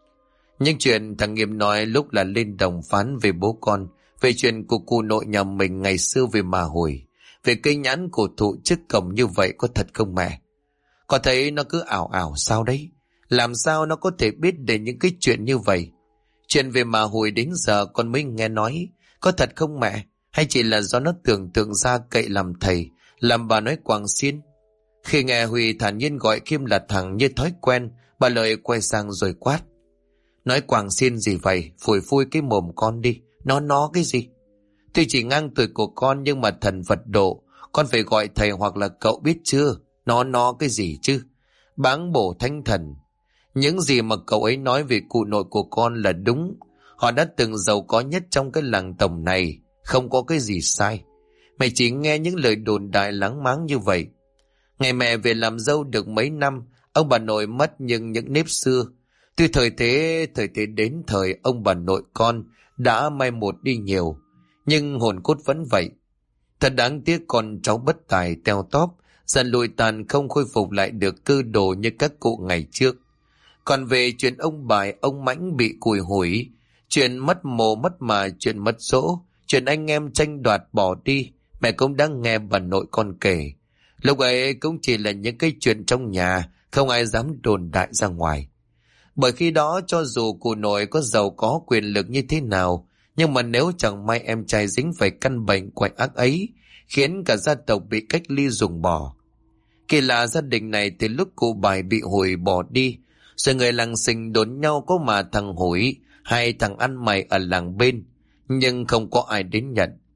Nhưng chuyện thằng Nghiêm nói lúc là lên đồng phán về bố con, về chuyện của cụ nội nhà mình ngày xưa về mà hồi, về cây nhãn cổ thụ trước cổng như vậy có thật không mẹ? Có thấy nó cứ ảo ảo sao đấy? Làm sao nó có thể biết để những cái chuyện như vậy? Chuyện về mà hồi đến giờ con mới nghe nói, có thật không mẹ? Hay chỉ là do nó tưởng tượng ra cậy làm thầy, làm bà nói quàng xiên? Khi nghe Huy thản nhiên gọi Kim là thằng như thói quen, bà Lợi quay sang rồi quát. Nói quàng xiên gì vậy? Phủi phui cái mồm con đi. Nó cái gì? Tuy chỉ ngang tuổi của con nhưng mà thần Phật độ, con phải gọi thầy hoặc là cậu biết chưa? Nó cái gì chứ? Báng bổ thánh thần. Những gì mà cậu ấy nói về cụ nội của con là đúng. Họ đã từng giàu có nhất trong cái làng tổng này, không có cái gì sai. Mày chỉ nghe những lời đồn đại láng máng như vậy. Ngày mẹ về làm dâu được mấy năm, ông bà nội mất nhưng những nếp xưa. Tuy thời thế đến thời ông bà nội con đã mai một đi nhiều, nhưng hồn cốt vẫn vậy. Thật đáng tiếc con cháu bất tài teo tóp, dần lụi tàn không khôi phục lại được cơ đồ như các cụ ngày trước. Còn về chuyện ông Bài, ông Mãnh bị cùi hủi, chuyện mất mồ mất mà, chuyện mất dỗ, chuyện anh em tranh đoạt bỏ đi, mẹ cũng đã nghe bà nội con kể. Lúc ấy cũng chỉ là những cái chuyện trong nhà, không ai dám đồn đại ra ngoài. Bởi khi đó cho dù cụ nội có giàu có quyền lực như thế nào, nhưng mà nếu chẳng may em trai dính phải căn bệnh quái ác ấy, khiến cả gia tộc bị cách ly ruồng bỏ. Kỳ lạ gia đình này từ lúc cụ Bài bị hủi bỏ đi, rồi người làng xình đốn nhau có mà thằng hủi hay thằng ăn mày ở làng bên, nhưng không có ai đến nhận.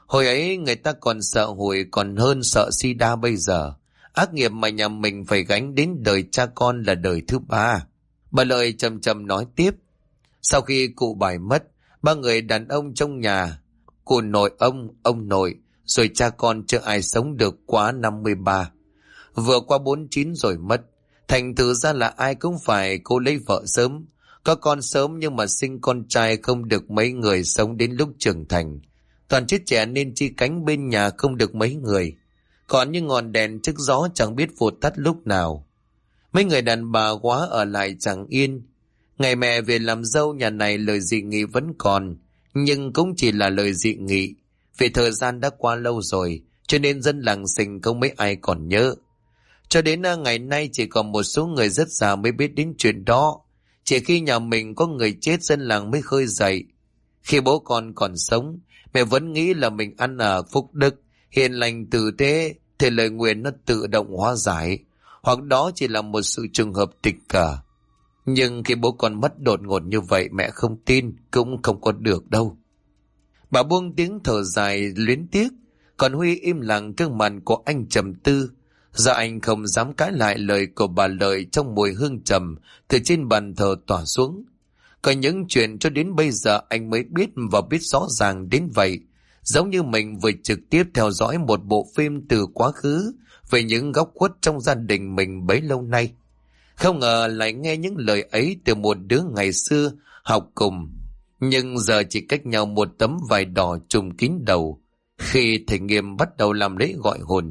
Hồi ấy người ta còn sợ hủi còn hơn sợ sida bây giờ. Ác nghiệp mà nhà mình phải gánh đến đời cha con là đời thứ ba. Bà Lợi chậm chậm nói tiếp. Sau khi cụ Bài mất, ba người đàn ông trong nhà, cụ nội ông nội, rồi cha con chưa ai sống được quá 53. Vừa qua 49 rồi mất. Thành thử ra là ai cũng phải cố lấy vợ sớm. Có con sớm nhưng mà sinh con trai không được mấy người sống đến lúc trưởng thành. Toàn chết trẻ nên chi cánh bên nhà không được mấy người. Còn như ngọn đèn trước gió chẳng biết vụt tắt lúc nào. Mấy người đàn bà quá ở lại chẳng yên. Ngày mẹ về làm dâu nhà này lời dị nghị vẫn còn, nhưng cũng chỉ là lời dị nghị. Vì thời gian đã qua lâu rồi, cho nên dân làng Sình không mấy ai còn nhớ. Cho đến ngày nay chỉ còn một số người rất già mới biết đến chuyện đó. Chỉ khi nhà mình có người chết dân làng mới khơi dậy. Khi bố con còn sống, mẹ vẫn nghĩ là mình ăn ở phúc đức, hiền lành tử tế, thì lời nguyện nó tự động hóa giải, hoặc đó chỉ là một sự trùng hợp tình cờ. Nhưng khi bố con mất đột ngột như vậy, mẹ không tin, cũng không có được đâu. Bà buông tiếng thở dài luyến tiếc, còn Huy im lặng, gương mặt của anh trầm tư. Giờ anh không dám cãi lại lời của bà Lợi trong mùi hương trầm từ trên bàn thờ tỏa xuống. Có những chuyện cho đến bây giờ anh mới biết và biết rõ ràng đến vậy. Giống như mình vừa trực tiếp theo dõi một bộ phim từ quá khứ về những góc khuất trong gia đình mình bấy lâu nay. Không ngờ lại nghe những lời ấy từ một đứa ngày xưa học cùng, nhưng giờ chỉ cách nhau một tấm vải đỏ trùm kín đầu khi thầy Nghiêm bắt đầu làm lễ gọi hồn.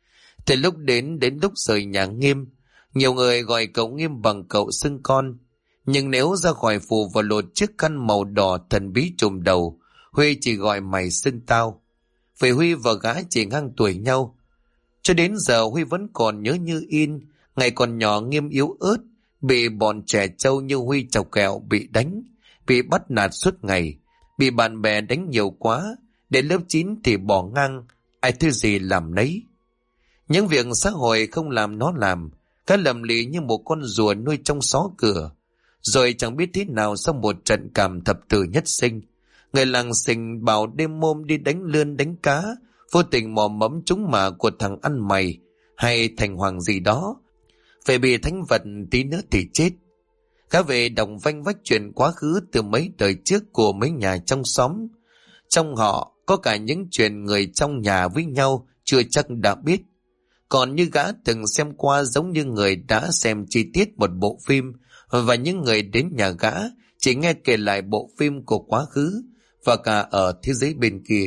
Từ lúc đến lúc rời nhà Nghiêm, nhiều người gọi cậu Nghiêm bằng cậu xưng con, nhưng nếu ra khỏi phủ và lột chiếc khăn màu đỏ thần bí trùm đầu, Huy chỉ gọi mày xưng tao. Vì Huy và gã chỉ ngang tuổi nhau. Cho đến giờ Huy vẫn còn nhớ như in, ngày còn nhỏ Nghiêm yếu ớt, bị bọn trẻ trâu như Huy chọc kẹo, bị đánh, bị bắt nạt suốt ngày, bị bạn bè đánh nhiều quá, đến lớp 9 thì bỏ ngang, ai thứ gì làm nấy. Những việc xã hội không làm nó làm, cá lầm lì như một con rùa nuôi trong xó cửa. Rồi chẳng biết thế nào sau một trận cảm thập tử nhất sinh, người làng Sình bảo đêm hôm đi đánh lươn đánh cá, vô tình mò mẫm trúng mả của thằng ăn mày hay thành hoàng gì đó, phải bị thánh vật tí nữa thì chết. Gã về đồng vanh vách chuyện quá khứ từ mấy đời trước của mấy nhà trong xóm. Trong họ có cả những chuyện người trong nhà với nhau chưa chắc đã biết. Còn như gã từng xem qua giống như người đã xem chi tiết một bộ phim, và những người đến nhà gã chỉ nghe kể lại bộ phim của quá khứ và cả ở thế giới bên kia.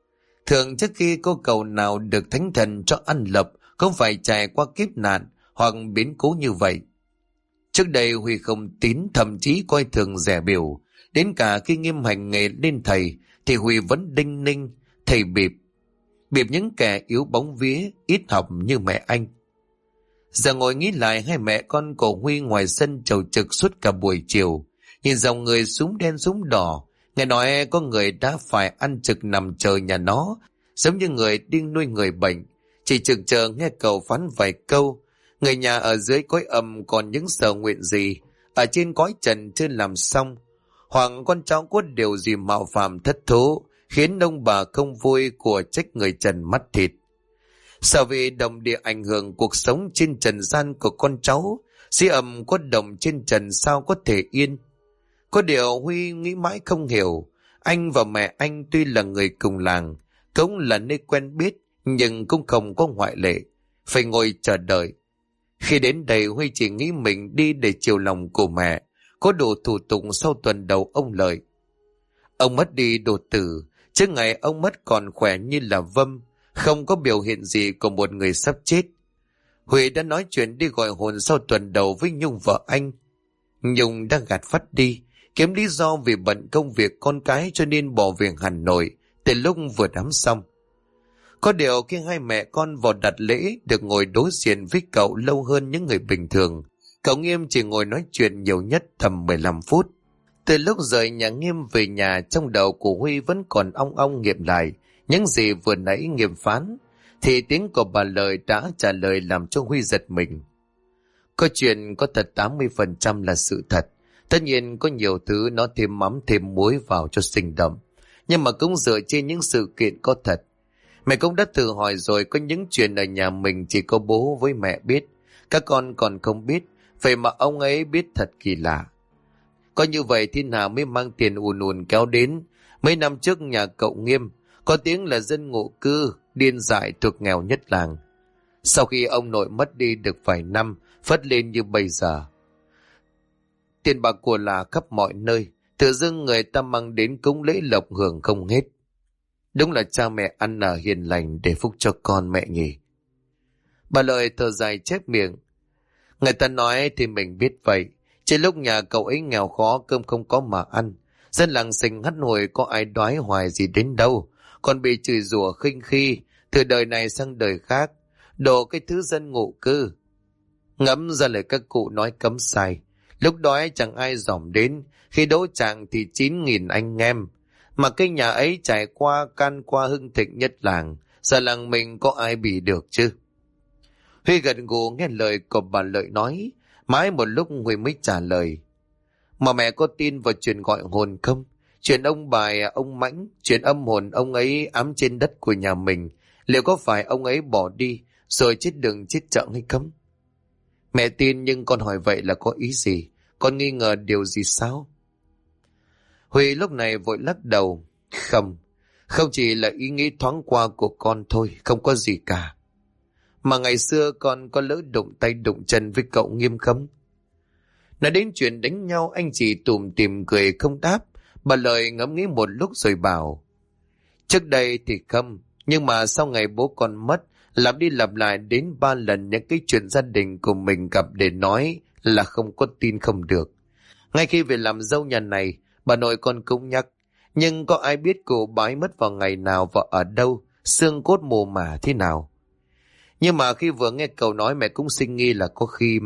Thường trước khi có cầu nào được thánh thần cho ăn lập cũng phải trải qua kiếp nạn hoặc biến cố như vậy. Trước đây Huy không tín, thậm chí coi thường rẻ biểu. Đến cả khi Nghiêm hành nghề lên thầy thì Huy vẫn đinh ninh thầy bịp những kẻ yếu bóng vía, ít học như mẹ anh. Giờ ngồi nghĩ lại, hai mẹ con của Huy ngoài sân chầu trực suốt cả buổi chiều, nhìn dòng người súng đen súng đỏ. Nghe nói có người đã phải ăn trực nằm chờ nhà nó, giống như người đi nuôi người bệnh, chỉ trực chờ nghe cầu phán vài câu. Người nhà ở dưới cõi âm còn những sở nguyện gì, ở trên cõi trần chưa làm xong, hoặc con cháu có điều gì mạo phạm thất thố khiến ông bà không vui của trách người trần mắt thịt. Sao vì đồng địa ảnh hưởng cuộc sống trên trần gian của con cháu, dĩ âm có đồng trên trần sao có thể yên. Có điều Huy nghĩ mãi không hiểu, anh và mẹ anh tuy là người cùng làng, cũng là nơi quen biết, nhưng cũng không có ngoại lệ, phải ngồi chờ đợi. Khi đến đây Huy chỉ nghĩ mình đi để chiều lòng của mẹ, có đủ thủ tục sau tuần đầu ông Lợi. Ông mất đi đột tử, trước ngày ông mất còn khỏe như là vâm, không có biểu hiện gì của một người sắp chết. Huy đã nói chuyện đi gọi hồn sau tuần đầu với Nhung vợ anh. Nhung đã gạt phắt đi, kiếm lý do vì bận công việc con cái cho nên bỏ về Hà Nội từ lúc vừa đám xong. Có điều khi hai mẹ con vào đặt lễ được ngồi đối diện với cậu lâu hơn những người bình thường, cậu Nghiêm chỉ ngồi nói chuyện nhiều nhất tầm 15 phút. Từ lúc rời nhà Nghiêm về nhà, trong đầu của Huy vẫn còn ong ong nghiệm lại những gì vừa nãy Nghiêm phán, thì tiếng của bà Lợi đã trả lời làm cho Huy giật mình. Có chuyện có thật 80% là sự thật. Tất nhiên có nhiều thứ nó thêm mắm thêm muối vào cho sinh động. nhưng mà cũng dựa trên những sự kiện có thật. Mẹ cũng đã thử hỏi rồi, có những chuyện ở nhà mình chỉ có bố với mẹ biết, các con còn không biết, vậy mà ông ấy biết thật kỳ lạ. Có như vậy thì nào mới mang tiền ùn ùn kéo đến. Mấy năm trước nhà cậu Nghiêm có tiếng là dân ngụ cư, điên dại thuộc nghèo nhất làng. Sau khi ông nội mất đi được vài năm, phất lên như bây giờ. Tiền bạc của là khắp mọi nơi, tự dưng người ta mang đến cúng lễ lộc hưởng không hết. Đúng là cha mẹ ăn ở hiền lành để phúc cho con mẹ nhỉ. Bà Lợi thở dài chép miệng. Người ta nói thì mình biết vậy. Trên lúc nhà cậu ấy nghèo khó, cơm không có mà ăn, dân làng Sình hắt hồi có ai đoái hoài gì đến đâu, còn bị chửi rủa khinh khi từ đời này sang đời khác, đồ cái thứ dân ngụ cư. Ngẫm ra lời các cụ nói cấm sai, lúc đói chẳng ai dòm đến, khi đỗ trạng thì 9.000 anh em. Mà cái nhà ấy trải qua can qua hưng thịnh nhất làng, giờ làng mình có ai bị được chứ? Huy gật gù nghe lời của bà Lợi nói, mãi một lúc Huy mới trả lời. Mà mẹ có tin vào chuyện gọi hồn không? Chuyện ông Bài, ông Mãnh, chuyện âm hồn ông ấy ám trên đất của nhà mình, liệu có phải ông ấy bỏ đi rồi chết đường chết chợ hay không? Mẹ tin, nhưng con hỏi vậy là có ý gì? Con nghi ngờ điều gì sao? Huy lúc này vội lắc đầu. Không chỉ là ý nghĩ thoáng qua của con thôi, không có gì cả. Mà ngày xưa con có lỡ đụng tay đụng chân với cậu Nghiêm không? Nói đến chuyện đánh nhau, anh chỉ tủm tỉm cười không đáp. Bà Lợi ngẫm nghĩ một lúc rồi bảo. Trước đây thì không, nhưng mà sau ngày bố con mất, lặp đi lặp lại đến 3 lần những cái chuyện gia đình của mình gặp để nói là không có tin không được. Ngay khi về làm dâu nhà này, bà nội con cũng nhắc, nhưng có ai biết cô bái mất vào ngày nào và ở đâu, xương cốt mồ mả thế nào. Nhưng mà khi vừa nghe cậu nói, mẹ cũng sinh nghi là có khi...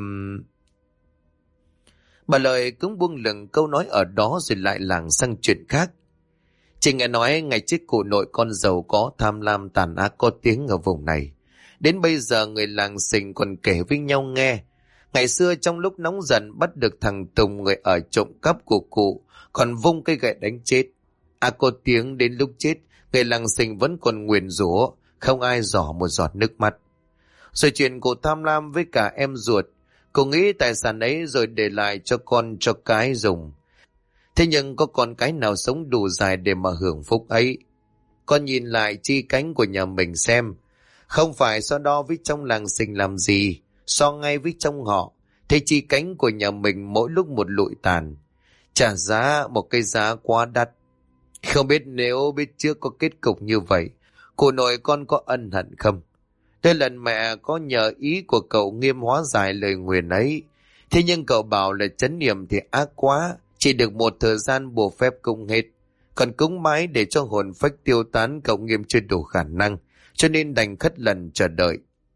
Bà Lợi cũng buông lửng câu nói ở đó rồi lại lảng sang chuyện khác. Chị nghe nói ngày trước cụ nội con giàu có tham lam tàn ác có tiếng ở vùng này. Đến bây giờ người làng Sình còn kể với nhau nghe. Ngày xưa trong lúc nóng giận bắt được thằng Tùng, người ở trộm cắp của cụ, còn vung cây gậy đánh chết. Có tiếng đến lúc chết, người làng Sình vẫn còn nguyền rủa, không ai giỏ một giọt nước mắt. Rồi chuyện cụ tham lam với cả em ruột, cô nghĩ tài sản ấy rồi để lại cho con cho cái dùng. Thế nhưng có con cái nào sống đủ dài để mà hưởng phúc ấy? Con nhìn lại chi cánh của nhà mình xem. Không phải so đo với trong làng Sình làm gì, so ngay với trong họ. Thế chi cánh của nhà mình mỗi lúc một lụi tàn. Trả giá một cái giá quá đắt. Không biết nếu biết trước có kết cục như vậy, cô nội con có ân hận không? Đây lần mẹ có nhờ ý của cậu Nghiêm hóa giải lời nguyền ấy. Thế nhưng cậu bảo là trấn niệm thì ác quá, chỉ được một thời gian bùa phép cung hết. Còn cúng mái để cho hồn phách tiêu tán, cậu Nghiêm chưa đủ khả năng, cho nên đành khất lần chờ đợi.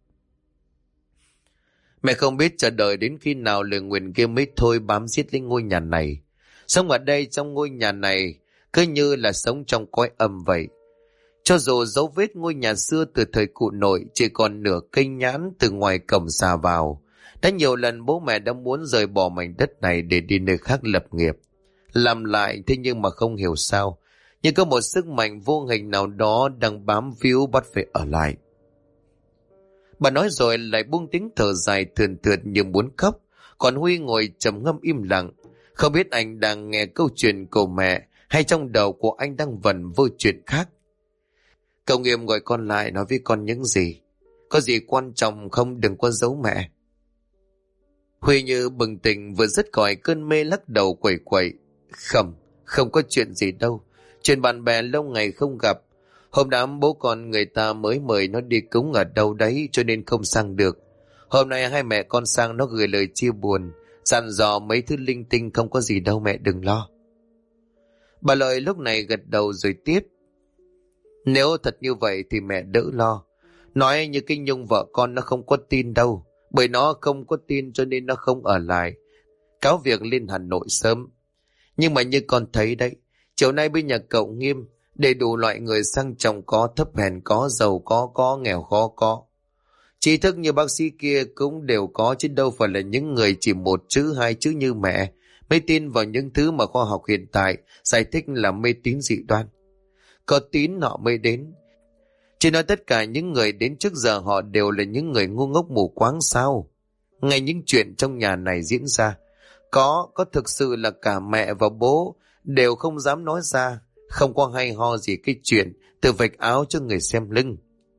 Mẹ không biết chờ đợi đến khi nào lời nguyền kia mới thôi bám giết lên ngôi nhà này. Sống ở đây trong ngôi nhà này cứ như là sống trong cõi âm vậy. Cho dù dấu vết ngôi nhà xưa từ thời cụ nội chỉ còn nửa cây nhãn từ ngoài cổng xà vào, đã nhiều lần bố mẹ đã muốn rời bỏ mảnh đất này để đi nơi khác lập nghiệp. Làm lại thế nhưng mà không hiểu sao, nhưng có một sức mạnh vô hình nào đó đang bám víu bắt phải ở lại. Bà nói rồi lại buông tiếng thở dài thườn thượt như muốn khóc, còn Huy ngồi trầm ngâm im lặng, không biết anh đang nghe câu chuyện của mẹ hay trong đầu của anh đang vẩn vơ chuyện khác. Cậu Nghiêm gọi con lại nói với con những gì. Có gì quan trọng không, đừng có giấu mẹ. Huy như bừng tỉnh vừa dứt khỏi cơn mê lắc đầu quẩy quẩy. Không có chuyện gì đâu. Chuyện bạn bè lâu ngày không gặp. Hôm đám bố con người ta mới mời nó đi cúng ở đâu đấy cho nên không sang được. Hôm nay hai mẹ con sang nó gửi lời chia buồn, dặn dò mấy thứ linh tinh, không có gì đâu mẹ đừng lo. Bà Lợi lúc này gật đầu rồi tiếp. Nếu thật như vậy thì mẹ đỡ lo. Nói như cái Nhung vợ con nó không có tin đâu. Bởi nó không có tin cho nên nó không ở lại. Cáo việc lên Hà Nội sớm. Nhưng mà như con thấy đấy, chiều nay bên nhà cậu Nghiêm đầy đủ loại người sang trọng, có thấp hèn, có giàu có nghèo khó có. Trí thức như bác sĩ kia cũng đều có, chứ đâu phải là những người chỉ một chữ hai chữ như mẹ mới tin vào những thứ mà khoa học hiện tại giải thích là mê tín dị đoan. có tín họ mới đến. Chỉ nói tất cả những người đến trước giờ họ đều là những người ngu ngốc mù quáng sao? Ngay những chuyện trong nhà này diễn ra, có thực sự là cả mẹ và bố đều không dám nói ra, không có hay ho gì cái chuyện tự vạch áo cho người xem lưng.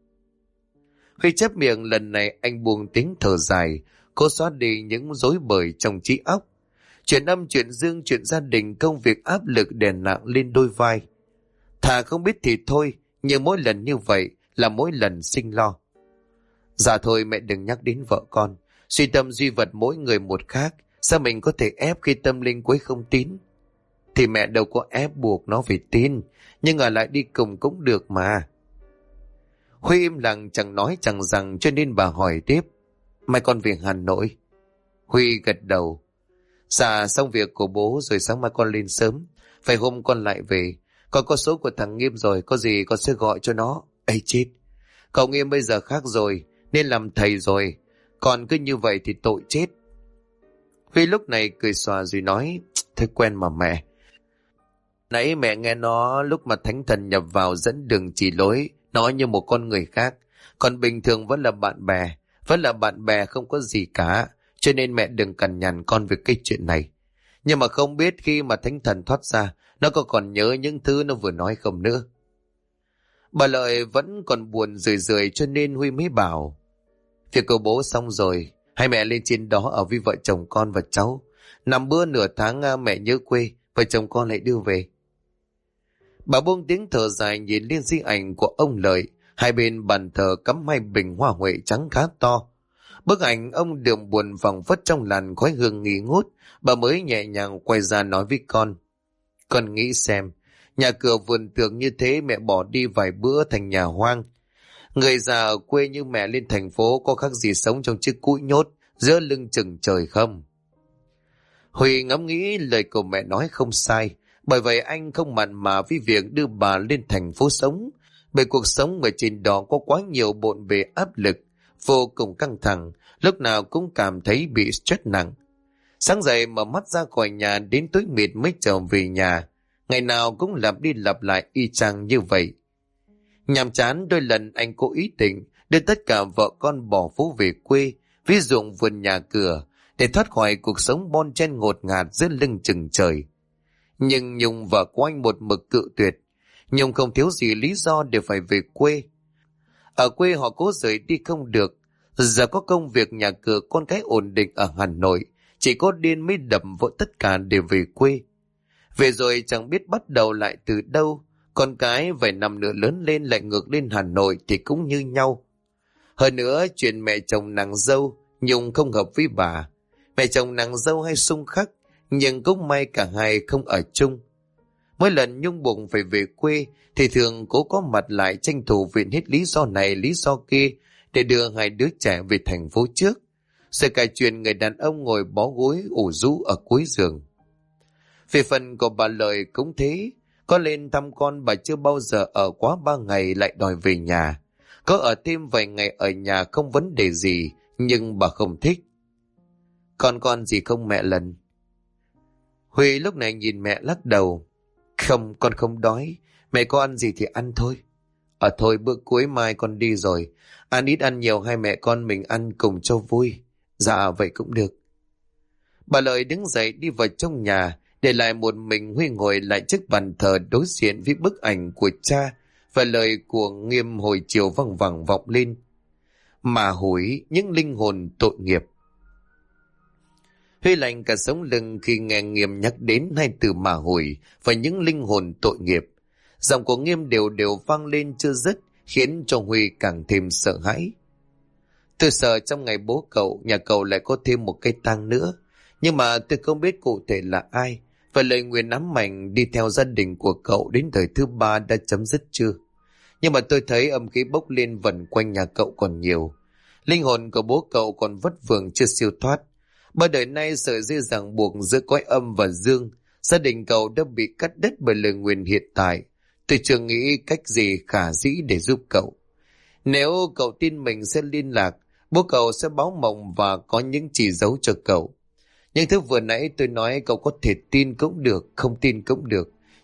Huy chép miệng, lần này anh buông tiếng thở dài, cố xóa đi những rối bời trong trí óc. Chuyện âm, chuyện dương, chuyện gia đình, công việc áp lực đè nặng lên đôi vai. Thà không biết thì thôi, nhưng mỗi lần như vậy là mỗi lần sinh lo. Dạ thôi mẹ đừng nhắc đến vợ con, suy tâm duy vật mỗi người một khác, sao mình có thể ép khi tâm linh quấy không tín? Thì mẹ đâu có ép buộc nó phải tin, nhưng ở lại đi cùng cũng được mà. Huy im lặng chẳng nói chẳng rằng, cho nên bà hỏi tiếp. Mai con về Hà Nội? Huy gật đầu. Dạ xong việc của bố rồi sáng mai con lên sớm, phải hôm con lại về. Con có số của thằng Nghiêm rồi, có gì con sẽ gọi cho nó. Ây chết, cậu Nghiêm bây giờ khác rồi, nên làm thầy rồi, còn cứ như vậy thì tội chết. Huy lúc này cười xòa rồi nói, thôi quen mà mẹ. Nãy mẹ nghe nó lúc mà thánh thần nhập vào dẫn đường chỉ lối, nó như một con người khác, còn bình thường vẫn là bạn bè không có gì cả, cho nên mẹ đừng cằn nhằn con về cái chuyện này. Nhưng mà không biết khi mà thánh thần thoát ra, nó có còn nhớ những thứ nó vừa nói không nữa. Bà Lợi vẫn còn buồn rười cho nên Huy mới bảo, việc của bố xong rồi, hai mẹ lên trên đó ở với vợ chồng con và cháu. Nằm bữa nửa tháng mẹ nhớ quê, vợ chồng con lại đưa về. Bà buông tiếng thở dài nhìn lên di ảnh của ông Lợi, hai bên bàn thờ cắm hai bình hoa huệ trắng khá to. Bức ảnh ông đường buồn phảng phất trong làn khói hương nghi ngút, bà mới nhẹ nhàng quay ra nói với con. Con nghĩ xem, nhà cửa vườn tường như thế mẹ bỏ đi vài bữa thành nhà hoang. Người già ở quê như mẹ lên thành phố có khác gì sống trong chiếc cũi nhốt giữa lưng chừng trời không? Huy ngẫm nghĩ lời của mẹ nói không sai, bởi vậy anh không mặn mà với việc đưa bà lên thành phố sống, bởi cuộc sống ở trên đó có quá nhiều bộn bề áp lực, vô cùng căng thẳng, lúc nào cũng cảm thấy bị stress nặng. Sáng dậy mở mắt ra khỏi nhà đến tối mịt mới trở về nhà, ngày nào cũng lặp đi lặp lại y chang như vậy. Nhàm chán đôi lần anh có ý định đưa tất cả vợ con bỏ phố về quê, ví dụ vườn nhà cửa, để thoát khỏi cuộc sống bon chen ngột ngạt giữa lưng chừng trời. Nhưng Nhung vợ của anh một mực cự tuyệt. Nhung không thiếu gì lý do để phải về quê. Ở quê họ cố rời đi không được, giờ có công việc nhà cửa con cái ổn định ở Hà Nội, chỉ có điên mới đập vỡ tất cả để về quê. Về rồi chẳng biết bắt đầu lại từ đâu, con cái vài năm nữa lớn lên lại ngược lên Hà Nội thì cũng như nhau. Hơn nữa chuyện mẹ chồng nàng dâu, Nhung không hợp với bà. Mẹ chồng nàng dâu hay xung khắc, nhưng cũng may cả hai không ở chung. Mỗi lần Nhung buộc phải về quê thì thường cố có mặt lại tranh thủ viện hết lý do này lý do kia để đưa hai đứa trẻ về thành phố trước, rồi cả chuyện người đàn ông ngồi bó gối ủ rũ ở cuối giường. Về phần của bà Lợi cũng thế, có lên thăm con bà chưa bao giờ ở quá 3 ngày lại đòi về nhà. Có ở thêm vài ngày ở nhà không vấn đề gì, nhưng bà không thích. Con gì không mẹ Lần? Huy lúc này nhìn mẹ lắc đầu. Không, con không đói, mẹ có ăn gì thì ăn thôi. Thôi bữa cuối mai con đi rồi, ăn ít ăn nhiều hai mẹ con mình ăn cùng cho vui. Dạ vậy cũng được. Bà Lợi đứng dậy đi vào trong nhà, để lại một mình Huy ngồi lại trước bàn thờ đối diện với bức ảnh của cha, và lời của Nghiêm hồi chiều văng vẳng vọng lên. Mà hủi những linh hồn tội nghiệp. Huy lạnh cả sống lưng khi nghe Nghiêm nhắc đến hai từ mà hủi và những linh hồn tội nghiệp. Giọng của Nghiêm đều đều vang lên chưa dứt, khiến cho Huy càng thêm sợ hãi. Tôi sợ trong ngày bố cậu, nhà cậu lại có thêm một cái tang nữa, nhưng mà tôi không biết cụ thể là ai, và lời nguyền ám mạnh đi theo gia đình của cậu đến đời thứ 3 đã chấm dứt chưa? Nhưng mà tôi thấy âm khí bốc lên vần quanh nhà cậu còn nhiều. Linh hồn của bố cậu còn vất vưởng chưa siêu thoát. Bao đời nay sợi dây ràng buộc giữa cõi âm và dương, gia đình cậu đã bị cắt đứt bởi lời nguyền hiện tại. Tôi chưa nghĩ cách gì khả dĩ để giúp cậu. Nếu cậu tin mình sẽ liên lạc, bố cậu sẽ báo mộng và có những chỉ dấu cho cậu. Nhưng thứ vừa nãy tôi nói cậu có thể tin cũng được, không tin cũng được.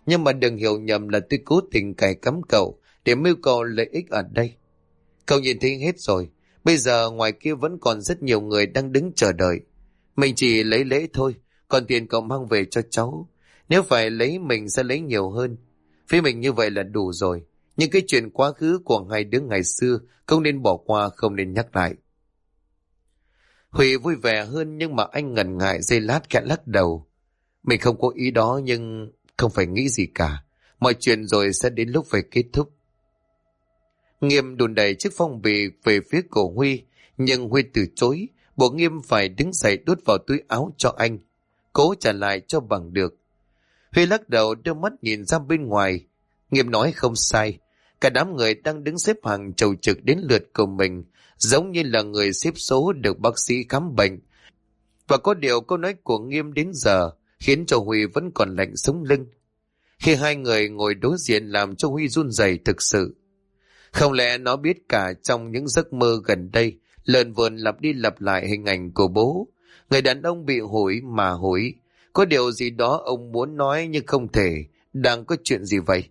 Nhưng mà đừng hiểu nhầm là tôi cố tình cài cắm cậu để mưu cầu lợi ích ở đây. Cậu nhìn thấy hết rồi. Bây giờ ngoài kia vẫn còn rất nhiều người đang đứng chờ đợi. Mình chỉ lấy lễ thôi, còn tiền cậu mang về cho cháu. Nếu phải lấy mình sẽ lấy nhiều hơn. Phía mình như vậy là đủ rồi. Nhưng cái chuyện quá khứ của hai đứa ngày xưa không nên bỏ qua, không nên nhắc lại. Huy vui vẻ hơn nhưng mà anh ngần ngại giây lát khẽ lắc đầu. Mình không có ý đó nhưng không phải nghĩ gì cả. Mọi chuyện rồi sẽ đến lúc phải kết thúc. Nghiêm đùn đẩy chiếc phong bì về phía cổ Huy, nhưng Huy từ chối, buộc Nghiêm phải đứng dậy đút vào túi áo cho anh, cố trả lại cho bằng được. Huy lắc đầu đưa mắt nhìn ra bên ngoài. Nghiêm nói không sai, cả đám người đang đứng xếp hàng chầu trực đến lượt của mình, giống như là người xếp số được bác sĩ khám bệnh. Và có điều câu nói của Nghiêm đến giờ khiến cho Huy vẫn còn lạnh sống lưng. Khi hai người ngồi đối diện làm cho Huy run rẩy thực sự. Không lẽ nó biết cả trong những giấc mơ gần đây, lờn vờn lặp đi lặp lại hình ảnh của bố. Người đàn ông bị hủi mà hủi. Có điều gì đó ông muốn nói nhưng không thể. Đang có chuyện gì vậy?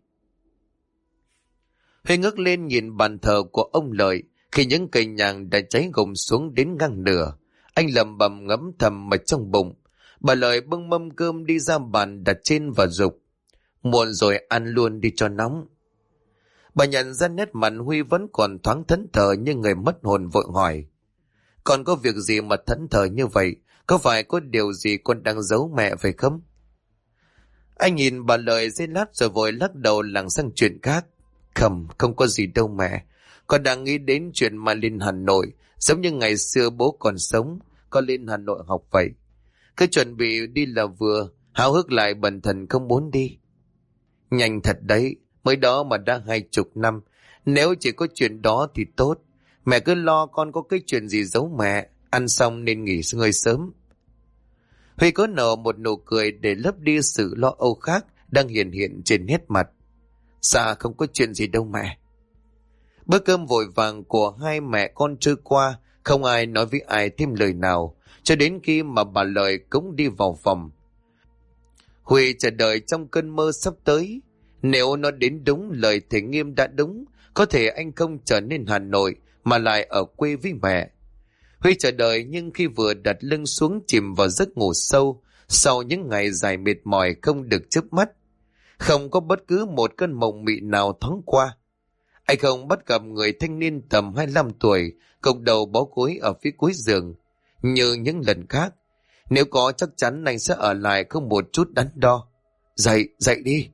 Huy ngước lên nhìn bàn thờ của ông Lợi. Khi những cây nhang đã cháy gồng xuống đến ngang nửa, anh lẩm bẩm ngấm thầm ở trong bụng. Bà Lợi bưng mâm cơm đi ra bàn đặt trên và dục. Muộn rồi, ăn luôn đi cho nóng. Bà nhận ra nét mặt Huy vẫn còn thoáng thẫn thờ như người mất hồn, vội hỏi. Con có việc gì mà thẫn thờ như vậy? Có phải có điều gì con đang giấu mẹ phải không? Anh nhìn bà Lợi giây lát rồi vội lắc đầu lảng sang chuyện khác. Không có gì đâu mẹ. Con đang nghĩ đến chuyện mà lên Hà Nội, giống như ngày xưa bố còn sống, con lên Hà Nội học vậy. Cứ chuẩn bị đi là vừa, háo hức lại bần thần không muốn đi. Nhanh thật đấy, mới đó mà đã 20 năm. Nếu chỉ có chuyện đó thì tốt. Mẹ cứ lo con có cái chuyện gì giấu mẹ. Ăn xong nên nghỉ ngơi sớm. Huy có nở một nụ cười để lấp đi sự lo âu khác đang hiện hiện trên nét mặt. Dạ không có chuyện gì đâu mẹ. Bữa cơm vội vàng của hai mẹ con trôi qua, không ai nói với ai thêm lời nào, cho đến khi mà bà Lợi cũng đi vào phòng. Huy chờ đợi trong cơn mơ sắp tới. Nếu nó đến đúng, lời thầy Nghiêm đã đúng, có thể anh không trở nên Hà Nội mà lại ở quê với mẹ. Huy chờ đợi, nhưng khi vừa đặt lưng xuống chìm vào giấc ngủ sâu, sau những ngày dài mệt mỏi không được chớp mắt, không có bất cứ một cơn mộng mị nào thoáng qua. Anh không bắt gặp người thanh niên tầm 25 tuổi, cộc đầu bó gối ở phía cuối giường. Như những lần khác, nếu có chắc chắn anh sẽ ở lại không một chút đắn đo. Dậy, dậy đi.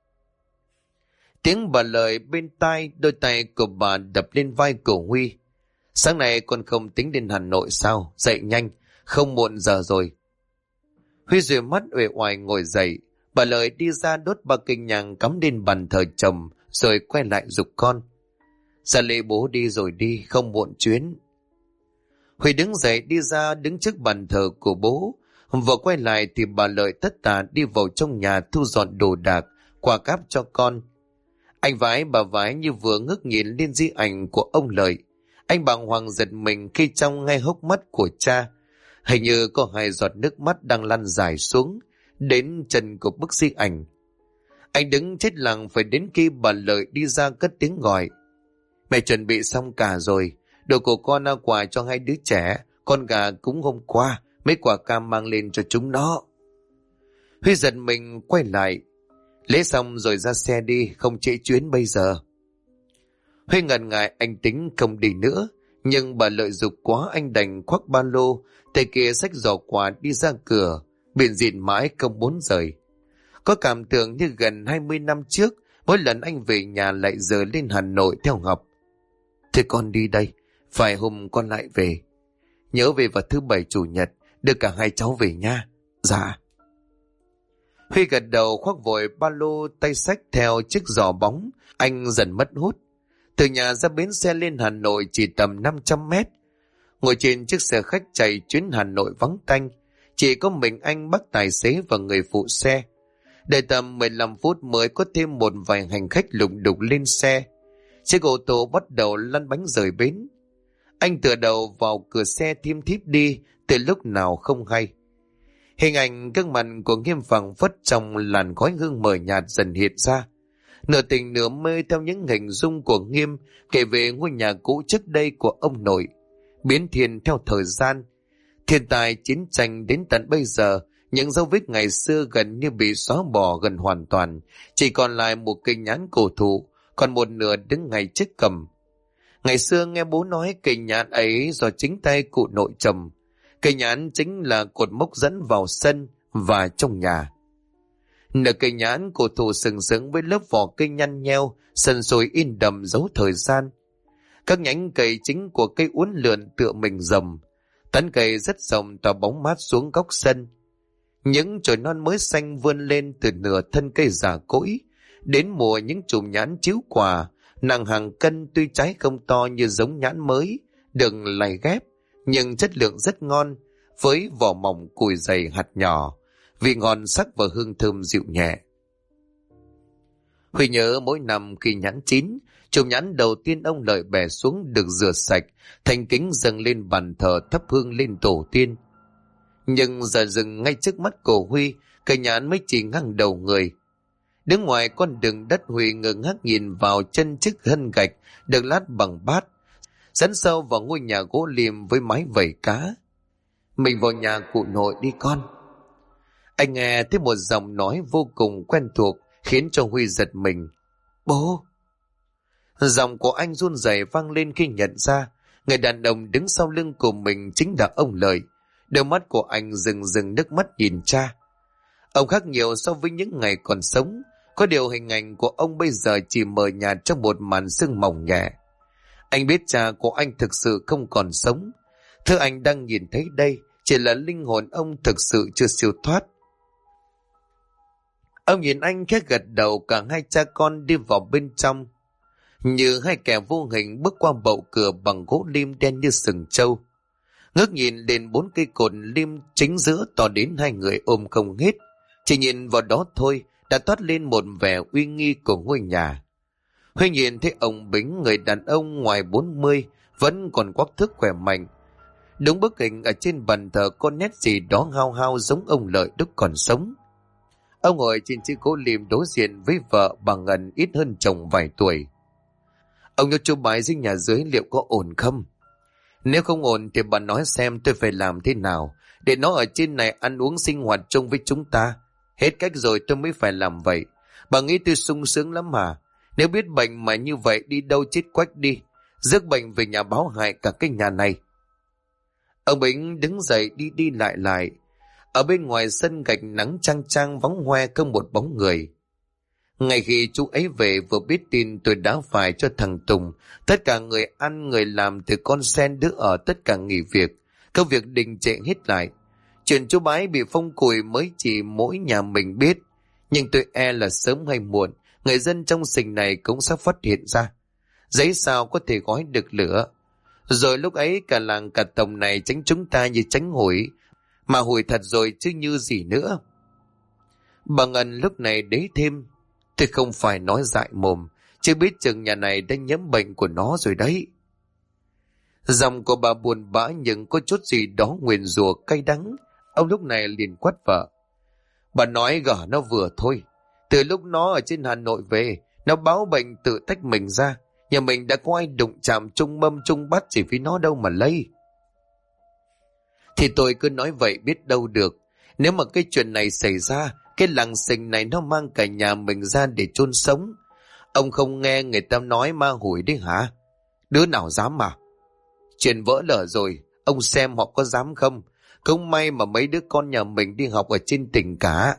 Tiếng bà Lợi bên tai, đôi tay của bà đập lên vai của Huy. Sáng nay con không tính đến Hà Nội sao? Dậy nhanh, không muộn giờ rồi. Huy rủi mắt uể oải ngồi dậy. Bà Lợi đi ra đốt ba cây nhang cắm lên bàn thờ chồng, rồi quay lại giục con. Dạ lễ bố đi rồi đi, không muộn chuyến. Huy đứng dậy đi ra đứng trước bàn thờ của bố. Vừa quay lại thì bà Lợi tất tả đi vào trong nhà thu dọn đồ đạc, quà cáp cho con. Anh vái bà vái như vừa ngước nhìn lên di ảnh của ông Lợi. Anh bàng hoàng giật mình khi trong ngay hốc mắt của cha, hình như có hai giọt nước mắt đang lăn dài xuống đến chân của bức di ảnh. Anh đứng chết lặng phải đến khi bà Lợi đi ra cất tiếng gọi. Mẹ chuẩn bị xong cả rồi. Đồ của con là quà cho hai đứa trẻ. Con gà cúng hôm qua, mấy quả cam mang lên cho chúng nó. Huy giật mình quay lại. Lễ xong rồi ra xe đi, không trễ chuyến bây giờ. Huy ngần ngại, anh tính không đi nữa. Nhưng bà Lợi giục quá, anh đành khoác ba lô, tay kia xách giỏ quà đi ra cửa, biện dịn mãi không muốn rời. Có cảm tưởng như gần 20 năm trước, mỗi lần anh về nhà lại giờ lên Hà Nội theo học. Thế con đi đây, vài hôm con lại về. Nhớ về vào thứ Bảy Chủ nhật, đưa cả hai cháu về nha. Dạ. Huy gật đầu khoác vội ba lô, tay xách theo chiếc giỏ bóng. Anh dần mất hút. Từ nhà ra bến xe lên Hà Nội chỉ tầm 500 mét. Ngồi trên chiếc xe khách chạy chuyến Hà Nội vắng tanh, chỉ có mình anh, bác tài xế và người phụ xe. Đợi tầm 15 phút mới có thêm một vài hành khách lục đục lên xe. Chiếc ô tô bắt đầu lăn bánh rời bến. Anh tựa đầu vào cửa xe thiêm thiếp đi từ lúc nào không hay. Hình ảnh gương mặt của Nghiêm phảng phất trong làn khói hương mờ nhạt dần hiện ra. Nửa tình nửa mê theo những hình dung của Nghiêm kể về ngôi nhà cũ trước đây của ông nội, biến thiên theo thời gian. Thiên tai chiến tranh đến tận bây giờ, những dấu vết ngày xưa gần như bị xóa bỏ gần hoàn toàn, chỉ còn lại một cây nhãn cổ thụ, còn một nửa đứng ngay trước cầm. Ngày xưa nghe bố nói cây nhãn ấy do chính tay cụ nội trồng. Cây nhãn chính là cột mốc dẫn vào sân và trong nhà. Nửa cây nhãn cổ thụ sừng sững với lớp vỏ cây nhăn nheo, sần sùi in đậm dấu thời gian. Các nhánh cây chính của cây uốn lượn tựa mình rồng, tán cây rất rộng tỏa bóng mát xuống góc sân. Những chồi non mới xanh vươn lên từ nửa thân cây già cỗi, đến mùa những chùm nhãn chiếu quả, nặng hàng cân tuy trái không to như giống nhãn mới, đừng lày ghép, nhưng chất lượng rất ngon, với vỏ mỏng cùi dày hạt nhỏ, vị ngon sắc và hương thơm dịu nhẹ. Huy nhớ mỗi năm khi nhãn chín, chùm nhãn đầu tiên ông Lợi bẻ xuống được rửa sạch, thành kính dâng lên bàn thờ thắp hương lên tổ tiên. Nhưng giờ dừng ngay trước mắt của Huy, cây nhãn mới chỉ ngang đầu người. Đứng ngoài con đường đất, Huy ngơ ngác nhìn vào chân chiếc hân gạch được lát bằng bát, dẫn sâu vào ngôi nhà gỗ liềm với mái vẩy cá. Mình vào nhà cụ nội đi con. Anh nghe thấy một giọng nói vô cùng quen thuộc khiến cho Huy giật mình. Bố! Giọng của anh run rẩy vang lên khi nhận ra người đàn ông đứng sau lưng của mình chính là ông Lợi. Đôi mắt của anh rừng rừng nước mắt nhìn cha. Ông khác nhiều so với những ngày còn sống, có điều hình ảnh của ông bây giờ chỉ mờ nhạt trong một màn sương mỏng nhẹ. Anh biết cha của anh thực sự không còn sống. Thứ anh đang nhìn thấy đây chỉ là linh hồn ông thực sự chưa siêu thoát. Ông nhìn anh khẽ gật đầu, cả hai cha con đi vào bên trong. Như hai kẻ vô hình bước qua bậu cửa bằng gỗ lim đen như sừng trâu. Ngước nhìn lên 4 cây cột lim chính giữa to đến hai người ôm không hết. Chỉ nhìn vào đó thôi đã toát lên một vẻ uy nghi của ngôi nhà. Huy nhìn thấy ông Bính, người đàn ông ngoài 40, vẫn còn quắc thước khỏe mạnh. Đúng bức hình ở trên bàn thờ có nét gì đó hao hao giống ông Lợi lúc còn sống. Ông ngồi trên chiếc gỗ lim đối diện với vợ bà Ngân ít hơn chồng vài tuổi. Ông nhớ chú bái dưới nhà dưới liệu có ổn không? Nếu không ổn thì bà nói xem tôi phải làm thế nào để nó ở trên này ăn uống sinh hoạt chung với chúng ta. Hết cách rồi tôi mới phải làm vậy. Bà nghĩ tôi sung sướng lắm mà. Nếu biết bệnh mà như vậy đi đâu chết quách đi. Rước bệnh về nhà báo hại cả cái nhà này. Ông Bính đứng dậy đi đi lại lại. Ở bên ngoài sân gạch nắng chang chang vắng hoe không một bóng người. Ngay khi chú ấy về vừa biết tin tôi đã phải cho thằng Tùng, tất cả người ăn người làm từ con sen đứa ở tất cả nghỉ việc. Công việc đình trệ hết lại. Chuyện chú Bái bị phong cùi mới chỉ mỗi nhà mình biết. Nhưng tôi e là sớm hay muộn, người dân trong xình này cũng sắp phát hiện ra. Giấy sao có thể gói được lửa. Rồi lúc ấy cả làng cả tổng này tránh chúng ta như tránh hủi. Mà hủi thật rồi chứ như gì nữa. Bà Ngân lúc này đế thêm. Tôi không phải nói dại mồm, chứ biết chừng nhà này đã nhiễm bệnh của nó rồi đấy. Giọng của bà buồn bã nhưng có chút gì đó nguyền rủa cay đắng. Ông lúc này liền quát vợ. Bà nói gở nó vừa thôi. Từ lúc nó ở trên Hà Nội về, nó báo bệnh tự tách mình ra. Nhà mình đã có ai đụng chạm chung mâm chung bát chỉ vì nó đâu mà lây. Thì tôi cứ nói vậy biết đâu được. Nếu mà cái chuyện này xảy ra, cái làng xình này nó mang cả nhà mình ra để chôn sống. Ông không nghe người ta nói ma hủi đấy hả? Đứa nào dám mà. Chuyện vỡ lở rồi, ông xem họ có dám không? Không may mà mấy đứa con nhà mình đi học ở trên tỉnh cả.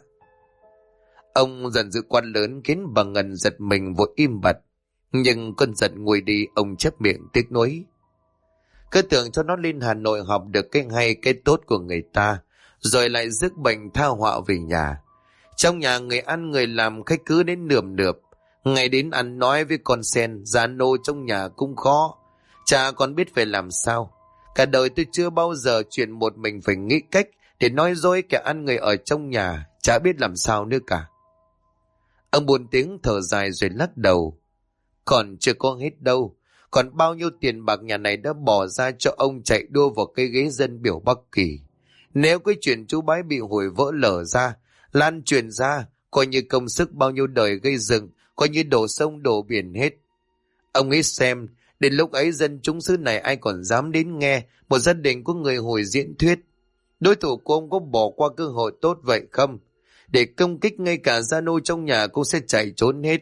Ông giận dữ quan lớn khiến bà Ngân giật mình vội im bặt. Nhưng cơn giận nguôi đi, ông chép miệng tiếc nuối. Cứ tưởng cho nó lên Hà Nội học được cái hay cái tốt của người ta, rồi lại rước bệnh tha họa về nhà. Trong nhà người ăn người làm khách cứ đến nườm nượp. Ngày đến ăn nói với con sen, già nô trong nhà cũng khó. Chả còn biết phải làm sao. Cả đời tôi chưa bao giờ chuyện một mình phải nghĩ cách để nói dối kẻ ăn người ở trong nhà, chả biết làm sao nữa cả. Ông buồn tiếng thở dài rồi lắc đầu. Còn chưa có hết đâu. Còn bao nhiêu tiền bạc nhà này đã bỏ ra cho ông chạy đua vào cái ghế dân biểu Bắc Kỳ. Nếu cái chuyện chú Bái bị hủy vỡ lở ra, lan truyền ra, coi như công sức bao nhiêu đời gây dựng, coi như đổ sông đổ biển hết. Ông nghĩ xem, đến lúc ấy dân chúng xứ này ai còn dám đến nghe một gia đình của người hồi diễn thuyết. Đối thủ của ông có bỏ qua cơ hội tốt vậy không? Để công kích ngay cả gia nô trong nhà cũng sẽ chạy trốn hết.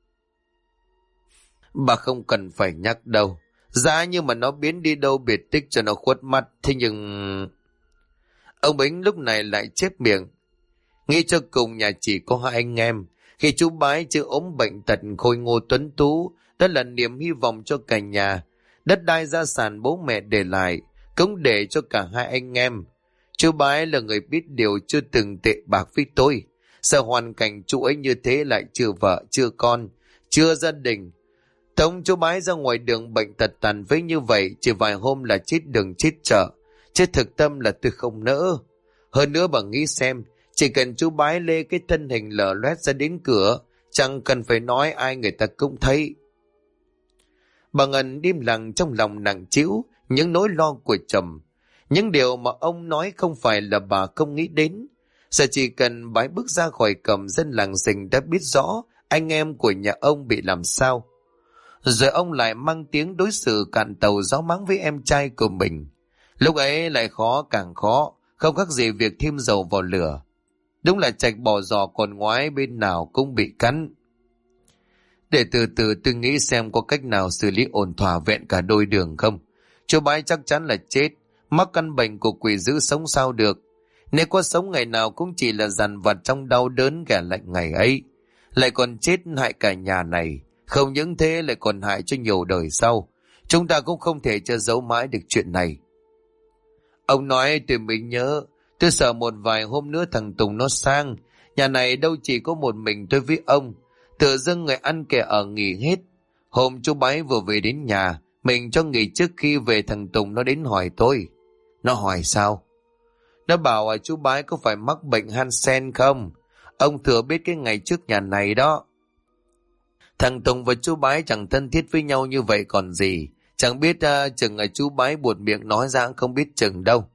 Bà không cần phải nhắc đâu. Giá như mà nó biến đi đâu biệt tích cho nó khuất mắt. Thế nhưng... Ông Bính lúc này lại chép miệng. Nghĩ cho cùng nhà chỉ có hai anh em. Khi chú Bái chưa ốm bệnh tật khôi ngô tuấn tú, đó là niềm hy vọng cho cả nhà. Đất đai gia sản bố mẹ để lại, cũng để cho cả hai anh em. Chú Bái là người biết điều chưa từng tệ bạc với tôi. Sợ hoàn cảnh chú ấy như thế lại chưa vợ, chưa con, chưa gia đình. Tống chú Bái ra ngoài đường bệnh tật tàn phế như vậy, chỉ vài hôm là chết đường chết chợ. Chết thực tâm là tôi không nỡ. Hơn nữa bà nghĩ xem, chỉ cần chú Bái lê cái thân hình lở loét ra đến cửa, chẳng cần phải nói ai người ta cũng thấy. Bà Ngân im lặng trong lòng nặng trĩu những nỗi lo của chồng. Những điều mà ông nói không phải là bà không nghĩ đến. Giờ chỉ cần Bái bước ra khỏi cổng, dân làng Sình đã biết rõ anh em của nhà ông bị làm sao. Rồi ông lại mang tiếng đối xử cạn tàu gió mắng với em trai của mình. Lúc ấy lại khó càng khó, không khác gì việc thêm dầu vào lửa. Đúng là trạch bỏ giò còn ngoái bên nào cũng bị cắn. Để từ từ tôi nghĩ xem có cách nào xử lý ổn thỏa vẹn cả đôi đường không. Chú Bái chắc chắn là chết, mắc căn bệnh của quỷ dữ sống sao được. Nếu có sống ngày nào cũng chỉ là dằn vặt trong đau đớn ghẻ lạnh ngày ấy. Lại còn chết hại cả nhà này. Không những thế lại còn hại cho nhiều đời sau. Chúng ta cũng không thể che giấu mãi được chuyện này. Ông nói tôi mới nhớ. Tôi sợ một vài hôm nữa thằng Tùng nó sang. Nhà này đâu chỉ có một mình tôi với ông. Tự dưng người ăn kẻ ở nghỉ hết. Hôm chú Bái vừa về đến nhà, mình cho nghỉ trước khi về, thằng Tùng nó đến hỏi tôi. Nó hỏi sao? Nó bảo chú Bái có phải mắc bệnh Hansen không? Ông thừa biết cái ngày trước nhà này đó. Thằng Tùng và chú Bái chẳng thân thiết với nhau như vậy còn gì. Chẳng biết chừng chú Bái buột miệng nói ra không biết chừng đâu.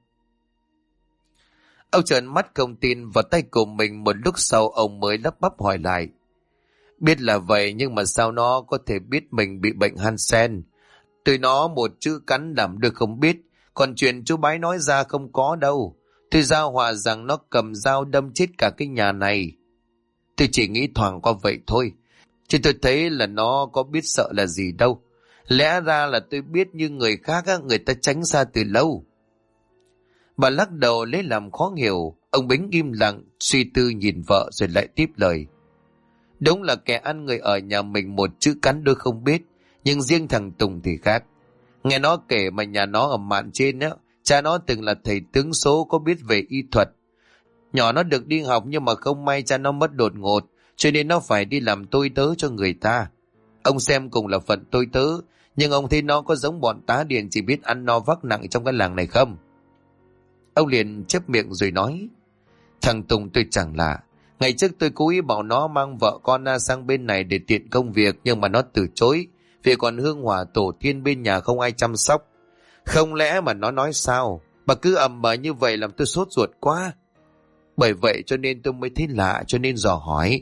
Ông trợn mắt không tin vào tay của mình, một lúc sau ông mới lắp bắp hỏi lại. Biết là vậy nhưng mà sao nó có thể biết mình bị bệnh Hansen? Tụi nó một chữ cắn làm được không biết, còn chuyện chú Bái nói ra không có đâu. Tôi giao hòa rằng nó cầm dao đâm chết cả cái nhà này. Tôi chỉ nghĩ thoảng qua vậy thôi, chứ tôi thấy là nó có biết sợ là gì đâu. Lẽ ra là tôi biết như người khác người ta tránh xa từ lâu. Bà lắc đầu lấy làm khó hiểu. Ông Bính im lặng suy tư nhìn vợ rồi lại tiếp lời. Đúng là kẻ ăn người ở nhà mình một chữ cắn đôi không biết, nhưng riêng thằng Tùng thì khác. Nghe nó kể mà nhà nó ở mạn trên á, cha nó từng là thầy tướng số có biết về y thuật. Nhỏ nó được đi học nhưng mà không may cha nó mất đột ngột, cho nên nó phải đi làm tôi tớ cho người ta. Ông xem cùng là phận tôi tớ, nhưng ông thấy nó có giống bọn tá điền chỉ biết ăn no vác nặng trong cái làng này không? Ông liền chép miệng rồi nói. Thằng Tùng tôi chẳng lạ. Ngày trước tôi cố ý bảo nó mang vợ con sang bên này để tiện công việc, nhưng mà nó từ chối, vì còn hương hỏa tổ tiên bên nhà không ai chăm sóc. Không lẽ mà nó nói sao? Bà cứ ầm mà như vậy làm tôi sốt ruột quá. Bởi vậy cho nên tôi mới thấy lạ, cho nên dò hỏi.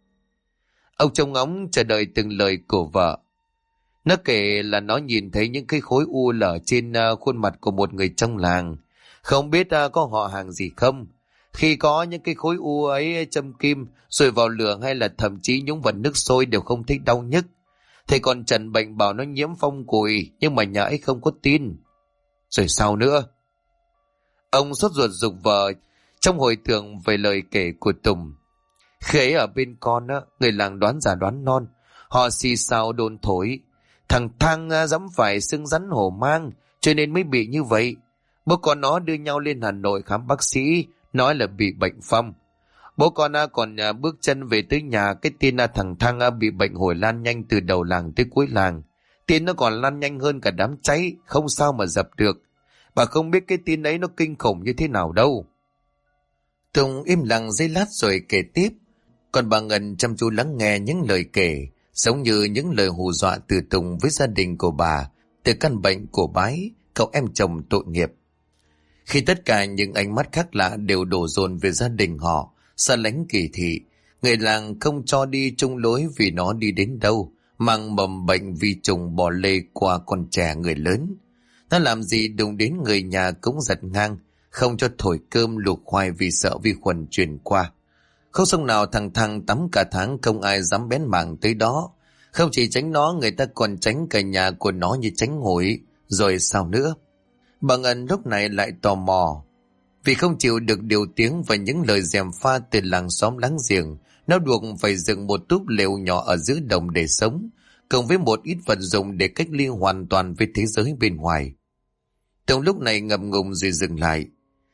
Ông trông ngóng chờ đợi từng lời của vợ. Nó kể là nó nhìn thấy những cái khối u lở trên khuôn mặt của một người trong làng. Không biết có họ hàng gì không? Khi có những cái khối u ấy châm kim rồi vào lửa hay là thậm chí nhúng vào nước sôi đều không thấy đau nhức. Thầy còn trần bệnh bảo nó nhiễm phong cùi, nhưng mà nhà ấy không có tin. Rồi sao nữa? Ông sốt ruột giục vợ trong hồi tưởng về lời kể của Tùng. Khi ấy ở bên con người làng đoán già đoán non, họ xì xào đồn thổi. Thằng Thang dám phải xưng rắn hổ mang, cho nên mới bị như vậy. Bố con nó đưa nhau lên Hà Nội khám bác sĩ, nói là bị bệnh phong. Bố con còn bước chân về tới nhà, cái tin thằng Thang bị bệnh hồi lan nhanh từ đầu làng tới cuối làng. Tin nó còn lan nhanh hơn cả đám cháy, không sao mà dập được. Bà không biết cái tin ấy nó kinh khủng như thế nào đâu. Tùng im lặng giây lát rồi kể tiếp. Còn bà Ngân chăm chú lắng nghe những lời kể, giống như những lời hù dọa từ Tùng với gia đình của bà, từ căn bệnh của Bái, cậu em chồng tội nghiệp. Khi tất cả những ánh mắt khác lạ đều đổ dồn về gia đình họ, xa lánh kỳ thị, người làng không cho đi chung lối vì nó đi đến đâu, mang mầm bệnh vi trùng bò lê qua con trẻ người lớn. Nó làm gì đụng đến người nhà cũng giật ngang, không cho thổi cơm luộc khoai vì sợ vi khuẩn truyền qua. Không sông nào thằng thằng tắm cả tháng không ai dám bén mảng tới đó. Không chỉ tránh nó, người ta còn tránh cả nhà của nó như tránh hủi. Rồi sao nữa? Bà Ngân lúc này lại tò mò. Vì không chịu được điều tiếng và những lời gièm pha từ làng xóm láng giềng, nó buộc phải dựng một túp lều nhỏ ở giữa đồng để sống, cộng với một ít vật dụng để cách ly hoàn toàn với thế giới bên ngoài. Trong lúc này ngập ngùng rồi dừng lại.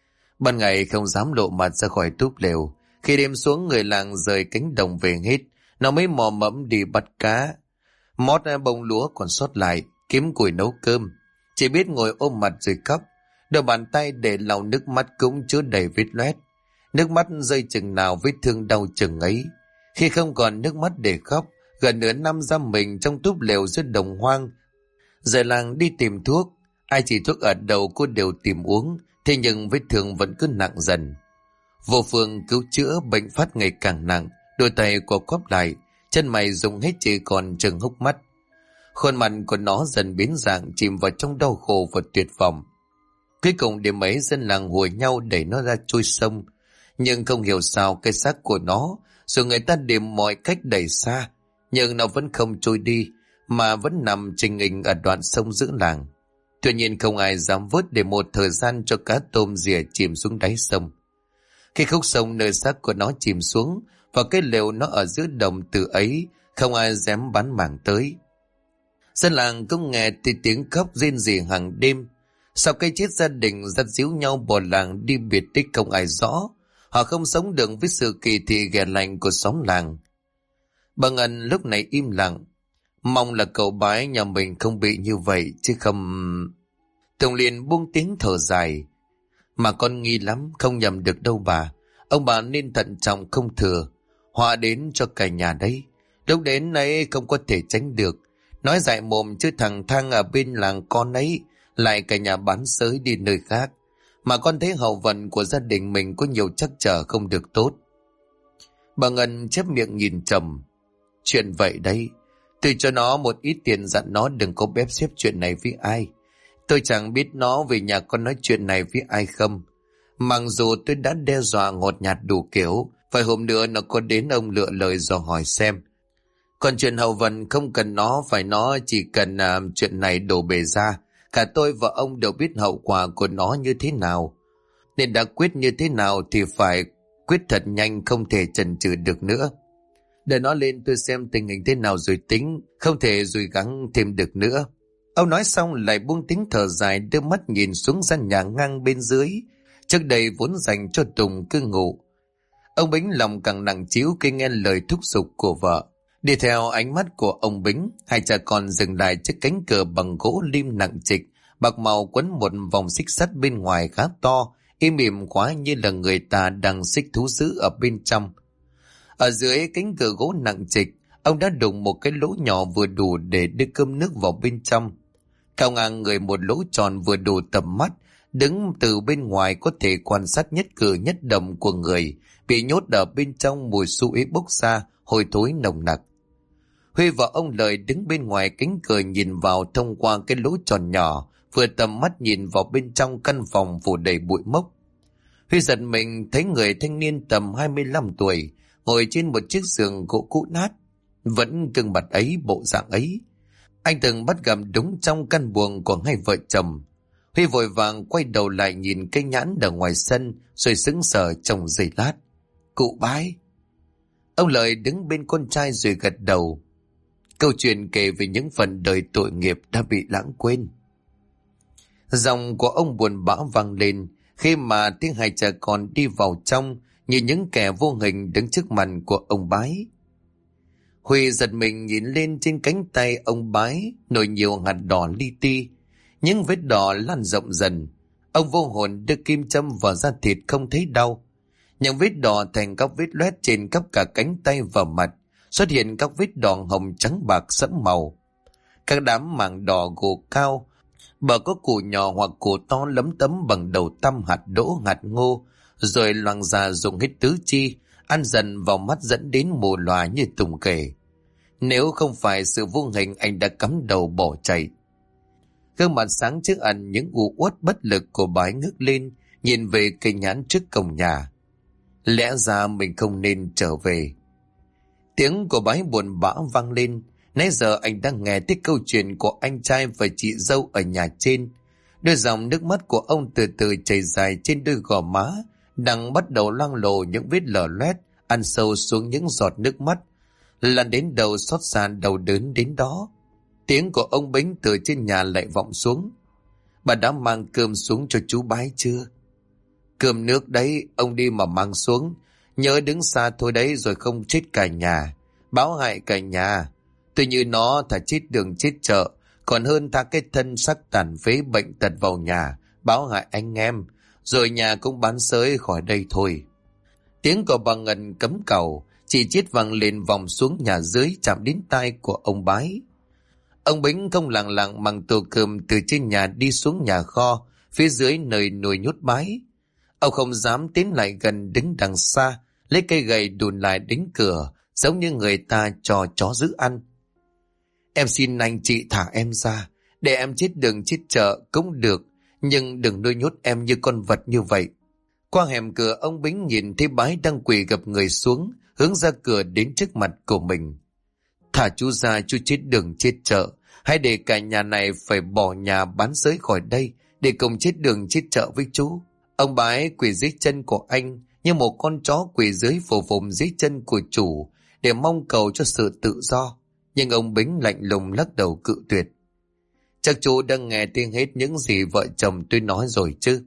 Ban ngày không dám lộ mặt ra khỏi túp lều. Khi đêm xuống, người làng rời cánh đồng về hết. Nó mới mò mẫm đi bắt cá, mót bông lúa còn sót lại, kiếm củi nấu cơm. Chỉ biết ngồi ôm mặt rồi khóc. Đôi bàn tay để lau nước mắt cũng chứa đầy vết loét. Nước mắt rơi chừng nào vết thương đau chừng ấy. Khi không còn nước mắt để khóc, gần nửa năm giam mình trong túp lều giữa đồng hoang. Rời làng đi tìm thuốc. Ai chỉ thuốc ở đầu cô đều tìm uống. Thế nhưng vết thương vẫn cứ nặng dần. Vô phương cứu chữa, bệnh phát ngày càng nặng. Đôi tay của quắp lại, chân mày dùng hết chỉ còn chừng hốc mắt. Khuôn mặt của nó dần biến dạng, chìm vào trong đau khổ và tuyệt vọng. Cuối cùng đêm ấy dân làng hùa nhau đẩy nó ra trôi sông. Nhưng không hiểu sao cái xác của nó, dù người ta tìm mọi cách đẩy xa, nhưng nó vẫn không trôi đi, mà vẫn nằm trình hình ở đoạn sông giữa làng. Tuy nhiên không ai dám vớt để một thời gian cho cá tôm rỉa chìm xuống đáy sông. Khi khúc sông nơi xác của nó chìm xuống, và cái lều nó ở giữa đồng từ ấy, không ai dám bắn mảng tới. Dân làng cũng nghe tiếng khóc rên rỉ hàng đêm. Sau cái chết gia đình dắt díu nhau bỏ làng đi biệt tích không ai rõ. Họ không sống được với sự kỳ thị ghẻ lạnh của xóm làng. Bà Ngân lúc này im lặng. Mong là cậu bái nhà mình không bị như vậy chứ không... Tùng liền buông tiếng thở dài. Mà con nghi lắm, không nhầm được đâu bà. Ông bà nên thận trọng không thừa. Họa đến cho cả nhà đấy. Lúc đến ấy không có thể tránh được. Nói dại mồm chứ thằng Thang ở bên làng con ấy lại cả nhà bán xới đi nơi khác. Mà con thấy hậu vận của gia đình mình có nhiều trắc trở không được tốt. Bà Ngân chép miệng nhìn trầm. Chuyện vậy đấy. Tôi cho nó một ít tiền dặn nó đừng có bếp xếp chuyện này với ai. Tôi chẳng biết nó về nhà con nói chuyện này với ai không. Mặc dù tôi đã đe dọa ngọt nhạt đủ kiểu, vài hôm nữa nó có đến ông lựa lời dò hỏi xem. Còn chuyện hậu vận không cần nó chỉ cần chuyện này đổ bể ra. Cả tôi và ông đều biết hậu quả của nó như thế nào. Nên đã quyết như thế nào thì phải quyết thật nhanh, không thể chần chừ được nữa. Để nó lên tôi xem tình hình thế nào rồi tính, không thể dùi gắng thêm được nữa. Ông nói xong lại buông tiếng thở dài, đưa mắt nhìn xuống gian nhà ngang bên dưới. Trước đây vốn dành cho Tùng cư ngụ. Ông Bính lòng càng nặng trĩu khi nghe lời thúc giục của vợ. Đi theo ánh mắt của ông Bính, hai cha con dừng lại trước cánh cửa bằng gỗ lim nặng trịch, bạc màu quấn một vòng xích sắt bên ngoài khá to, im ỉm quá như là người ta đang xích thú dữ ở bên trong. Ở dưới cánh cửa gỗ nặng trịch, ông đã đụng một cái lỗ nhỏ vừa đủ để đưa cơm nước vào bên trong. Cao ngang người một lỗ tròn vừa đủ tầm mắt, đứng từ bên ngoài có thể quan sát nhất cử nhất động của người bị nhốt ở bên trong. Mùi xú uế bốc ra, hôi thối nồng nặc. Huy và ông Lợi đứng bên ngoài cánh cửa nhìn vào thông qua cái lỗ tròn nhỏ, vừa tầm mắt nhìn vào bên trong căn phòng phủ đầy bụi mốc. Huy giật mình thấy người thanh niên tầm 25 tuổi ngồi trên một chiếc giường gỗ cũ nát, vẫn gương mặt ấy, bộ dạng ấy. Anh từng bắt gặp đúng trong căn buồng của hai vợ chồng. Huy vội vàng quay đầu lại nhìn cây nhãn ở ngoài sân rồi sững sờ trong giây lát. Cụ Bái. Ông Lợi đứng bên con trai rồi gật đầu. Câu chuyện kể về những phần đời tội nghiệp đã bị lãng quên. Giọng của ông buồn bã vang lên khi mà tiếng hai cha con đi vào trong như những kẻ vô hình đứng trước mặt của ông Bái. Huy giật mình nhìn lên trên cánh tay ông Bái nổi nhiều hạt đỏ li ti, những vết đỏ lan rộng dần. Ông vô hồn đưa kim châm vào da thịt không thấy đau. Những vết đỏ thành các vết loét trên khắp cả cánh tay và mặt, xuất hiện các vết đỏ hồng trắng bạc sẫm màu. Các đám mảng đỏ gồ cao Bờ có củ nhỏ hoặc củ to lấm tấm bằng đầu tăm hạt đỗ hạt ngô, rồi loằng già dùng hết tứ chi, ăn dần vào mắt dẫn đến mù lòa như Tùng kể. Nếu không phải sự vô hình, anh đã cắm đầu bỏ chạy. Gương mặt sáng trước ăn những u uất bất lực của bà ấy ngước lên, nhìn về cây nhãn trước cổng nhà. Lẽ ra mình không nên trở về. Tiếng của bà ấy buồn bã vang lên. Nãy giờ anh đang nghe thấy câu chuyện của anh trai và chị dâu ở nhà trên. Đôi dòng nước mắt của ông từ từ chảy dài trên đôi gò má, đang bắt đầu loang lổ những vết lở loét, ăn sâu xuống những giọt nước mắt, lan đến đầu xót xa đau đớn đến đó. Tiếng của ông Bính từ trên nhà lại vọng xuống. Bà đã mang cơm xuống cho chú Bái chưa? Cơm nước đấy, ông đi mà mang xuống. Nhớ đứng xa thôi đấy, rồi không chết cả nhà. Báo hại cả nhà. Tôi như nó thà chết đường chết chợ, còn hơn tha cái thân xác tàn phế bệnh tật vào nhà, báo hại anh em, rồi nhà cũng bán sới khỏi đây thôi. Tiếng của bà Ngân cấm cầu, chỉ chiết vang lên vòng xuống nhà dưới, chạm đến tai của ông Bái. Ông Bính không lặng lặng mang tô cơm từ trên nhà đi xuống nhà kho, phía dưới nơi nuôi nhốt Bái. Ông không dám tiến lại gần, đứng đằng xa, lấy cây gậy đùn lại đến cửa, giống như người ta cho chó giữ ăn. Em xin anh chị thả em ra, để em chết đường chết chợ cũng được, nhưng đừng nuôi nhốt em như con vật như vậy. Qua hẻm cửa, ông Bính nhìn thấy Bái đang quỳ gập người xuống, hướng ra cửa đến trước mặt của mình. Thả chú ra, chú chết đường chết chợ, hay để cả nhà này phải bỏ nhà bán sới khỏi đây, để cùng chết đường chết chợ với chú. Ông Bái quỳ dưới chân của anh, như một con chó quỳ dưới phổ phồng dưới chân của chủ, để mong cầu cho sự tự do. Nhưng ông Bính lạnh lùng lắc đầu cự tuyệt. Chắc chú đã nghe tiếng hết những gì vợ chồng tôi nói rồi chứ?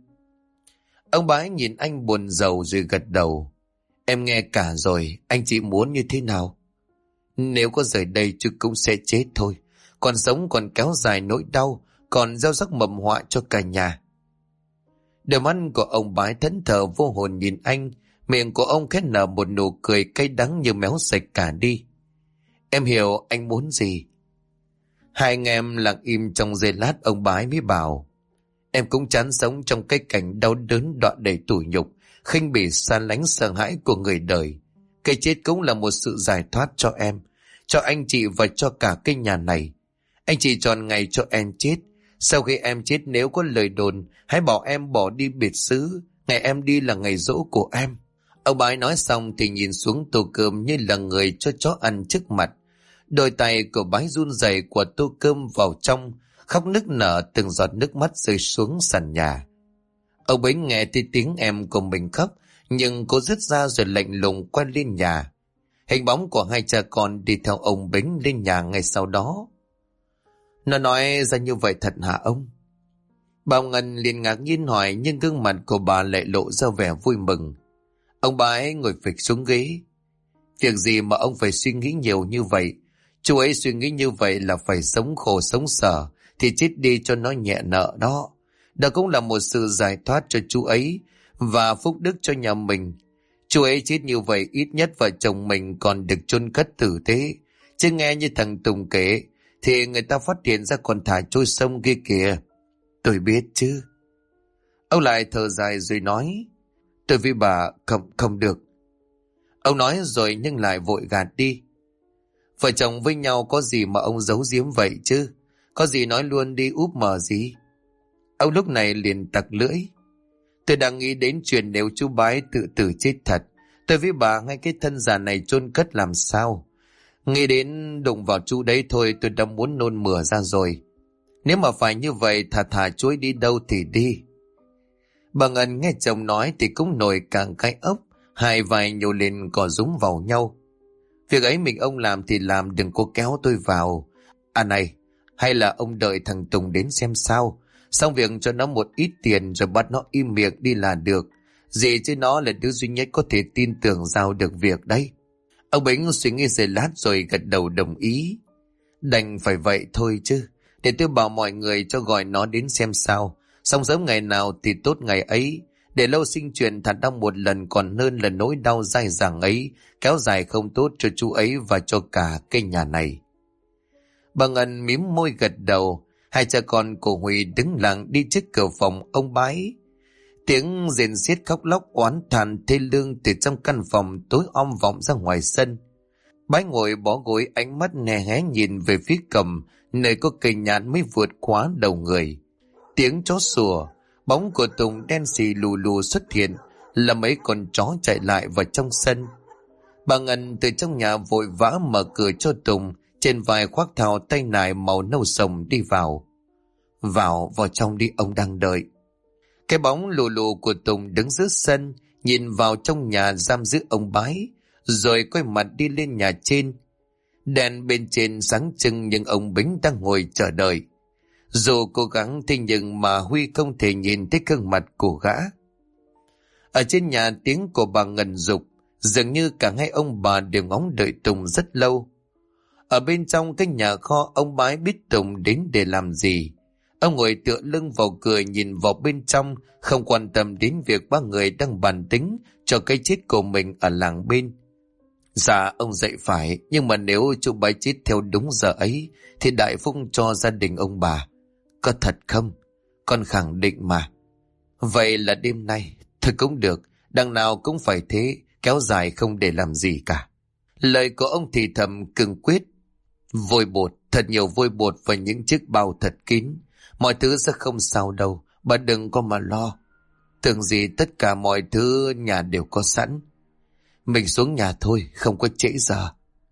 Ông Bái nhìn anh buồn rầu rồi gật đầu. Em nghe cả rồi, anh chị muốn như thế nào? Nếu có rời đây chú cũng sẽ chết thôi. Còn sống còn kéo dài nỗi đau, còn gieo rắc mầm họa cho cả nhà. Đôi mắt của ông Bái thẫn thờ vô hồn nhìn anh, miệng của ông khẽ nở một nụ cười cay đắng như méo sạch cả đi. Em hiểu anh muốn gì. Hai anh em lặng im trong giây lát, ông Bái mới bảo. Em cũng chán sống trong cái cảnh đau đớn đoạn đầy tủi nhục, khinh bỉ xa lánh sợ hãi của người đời. Cái chết cũng là một sự giải thoát cho em, cho anh chị và cho cả cái nhà này. Anh chị chọn ngày cho em chết. Sau khi em chết, nếu có lời đồn, hãy bảo em bỏ đi biệt xứ. Ngày em đi là ngày giỗ của em. Ông Bái nói xong thì nhìn xuống tô cơm như là người cho chó ăn trước mặt. Đôi tay của Bái run rẩy của tô cơm vào trong, khóc nức nở, từng giọt nước mắt rơi xuống sàn nhà. Ông Bính nghe thấy tiếng em của mình khóc, nhưng cô dứt ra rồi lạnh lùng quay lên nhà. Hình bóng của hai cha con đi theo ông Bính lên nhà ngay sau đó. Nó nói ra như vậy thật hả ông? Bà Ngân liền ngạc nhiên hỏi, nhưng gương mặt của bà lại lộ ra vẻ vui mừng. Ông Bái ngồi phịch xuống ghế. Việc gì mà ông phải suy nghĩ nhiều như vậy? Chú ấy suy nghĩ như vậy là phải sống khổ sống sở, thì chết đi cho nó nhẹ nợ đó. Đó cũng là một sự giải thoát cho chú ấy và phúc đức cho nhà mình. Chú ấy chết như vậy, ít nhất vợ chồng mình còn được chôn cất tử tế. Chứ nghe như thằng Tùng kể, thì người ta phát hiện ra còn thả trôi sông kia kìa. Tôi biết chứ. Ông lại thở dài rồi nói. Tôi với bà không được. Ông nói rồi nhưng lại vội gạt đi. Vợ chồng với nhau có gì mà ông giấu giếm vậy chứ? Có gì nói luôn đi, úp mở gì? Ông lúc này liền tặc lưỡi. Tôi đang nghĩ đến chuyện nếu chú Bái tự tử chết thật, tôi với bà ngay cái thân già này chôn cất làm sao? Nghĩ đến đụng vào chú đấy thôi tôi đã muốn nôn mửa ra rồi. Nếu mà phải như vậy, thả chú ấy đi đâu thì đi. Bà Ngân nghe chồng nói thì cũng nổi cả cái ốc, hai vai nhô lên cò rúm vào nhau. Việc ấy mình ông làm thì làm, đừng có kéo tôi vào. À này, hay là ông đợi thằng Tùng đến xem sao, xong việc cho nó một ít tiền rồi bắt nó im miệng đi là được. Gì chứ nó là đứa duy nhất có thể tin tưởng giao được việc đấy. Ông Bính suy nghĩ giây lát rồi gật đầu đồng ý. Đành phải vậy thôi chứ, để tôi bảo mọi người cho gọi nó đến xem sao. Xong sớm ngày nào thì tốt ngày ấy. Để lâu sinh chuyện thật đau một lần còn hơn là nỗi đau dai dẳng ấy kéo dài không tốt cho chú ấy và cho cả cái nhà này. Bà Ngân mím môi gật đầu. Hai cha con của Huy đứng lặng đi trước cửa phòng ông Bái. Tiếng rền xiết khóc lóc oán than thê lương từ trong căn phòng tối om vọng ra ngoài sân. Bái ngồi bó gối, ánh mắt nè hé nhìn về phía cầm, nơi có cây nhãn mới vượt quá đầu người. Tiếng chó sủa, bóng của Tùng đen xì lù lù xuất hiện, là mấy con chó chạy lại vào trong sân. Bà Ngân từ trong nhà vội vã mở cửa cho Tùng, trên vai khoác thào tay nải màu nâu sồng đi vào. Vào trong đi, ông đang đợi. Cái bóng lù lù của Tùng đứng giữa sân, nhìn vào trong nhà giam giữ ông Bái, rồi quay mặt đi lên nhà trên. Đèn bên trên sáng trưng nhưng ông Bính đang ngồi chờ đợi. Dù cố gắng thế nhưng mà Huy không thể nhìn thấy gương mặt của gã. Ở trên nhà tiếng của bà Ngân dục, dường như cả hai ông bà đều ngóng đợi Tùng rất lâu. Ở bên trong cái nhà kho, ông Bái biết Tùng đến để làm gì. Ông ngồi tựa lưng vào cửa nhìn vào bên trong, không quan tâm đến việc ba người đang bàn tính cho cái chết của mình ở làng bên. Dạ ông dạy phải, nhưng mà nếu chú Bái chết theo đúng giờ ấy thì đại phúc cho gia đình ông bà. Có thật không? Con khẳng định mà. Vậy là đêm nay, thôi cũng được, đằng nào cũng phải thế, kéo dài không để làm gì cả. Lời của ông thì thầm cương quyết. Vôi bột, thật nhiều vôi bột và những chiếc bao thật kín. Mọi thứ sẽ không sao đâu, bà đừng có mà lo. Tưởng gì tất cả mọi thứ nhà đều có sẵn. Mình xuống nhà thôi, không có trễ giờ.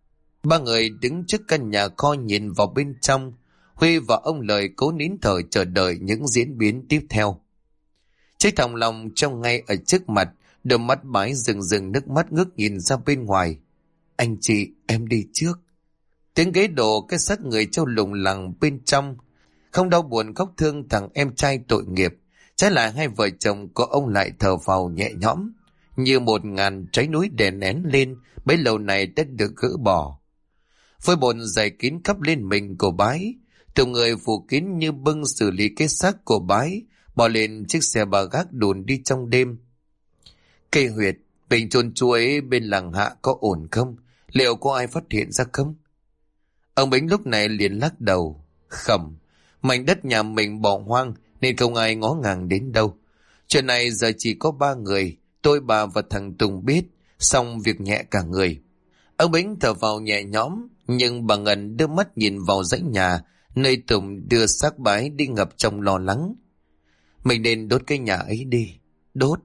Ba người đứng trước căn nhà kho nhìn vào bên trong. Huy và ông Lợi cố nín thở chờ đợi những diễn biến tiếp theo. Chiếc thòng lòng trong ngay ở trước mặt, đôi mắt Bái rừng rừng nước mắt ngước nhìn ra bên ngoài. Anh chị, em đi trước. Tiếng ghế đổ cái xác người treo lủng lẳng bên trong. Không đau buồn khóc thương thằng em trai tội nghiệp. Trái lại hai vợ chồng của ông lại thở phào nhẹ nhõm, như 1000 trái núi đè nén lên bấy lâu này đã được gỡ bỏ. Phôi bột dày kín khắp lên mình của Bái. Từng người phủ kín như bưng xử lý cái xác của Bái, bỏ lên chiếc xe ba gác đồn đi trong đêm. Cây huyệt, bình chôn chuối bên làng Hạ có ổn không? Liệu có ai phát hiện ra không? Ông Bính lúc này liền lắc đầu. Khẩm, mảnh đất nhà mình bỏ hoang nên không ai ngó ngàng đến đâu. Chuyện này giờ chỉ có 3 người, tôi, bà và thằng Tùng biết, xong việc nhẹ cả người. Ông Bính thở vào nhẹ nhõm, nhưng bà Ngân đưa mắt nhìn vào dãy nhà, nơi Tùng đưa xác Bái đi ngập trong lo lắng. Mình nên đốt cái nhà ấy đi. Đốt?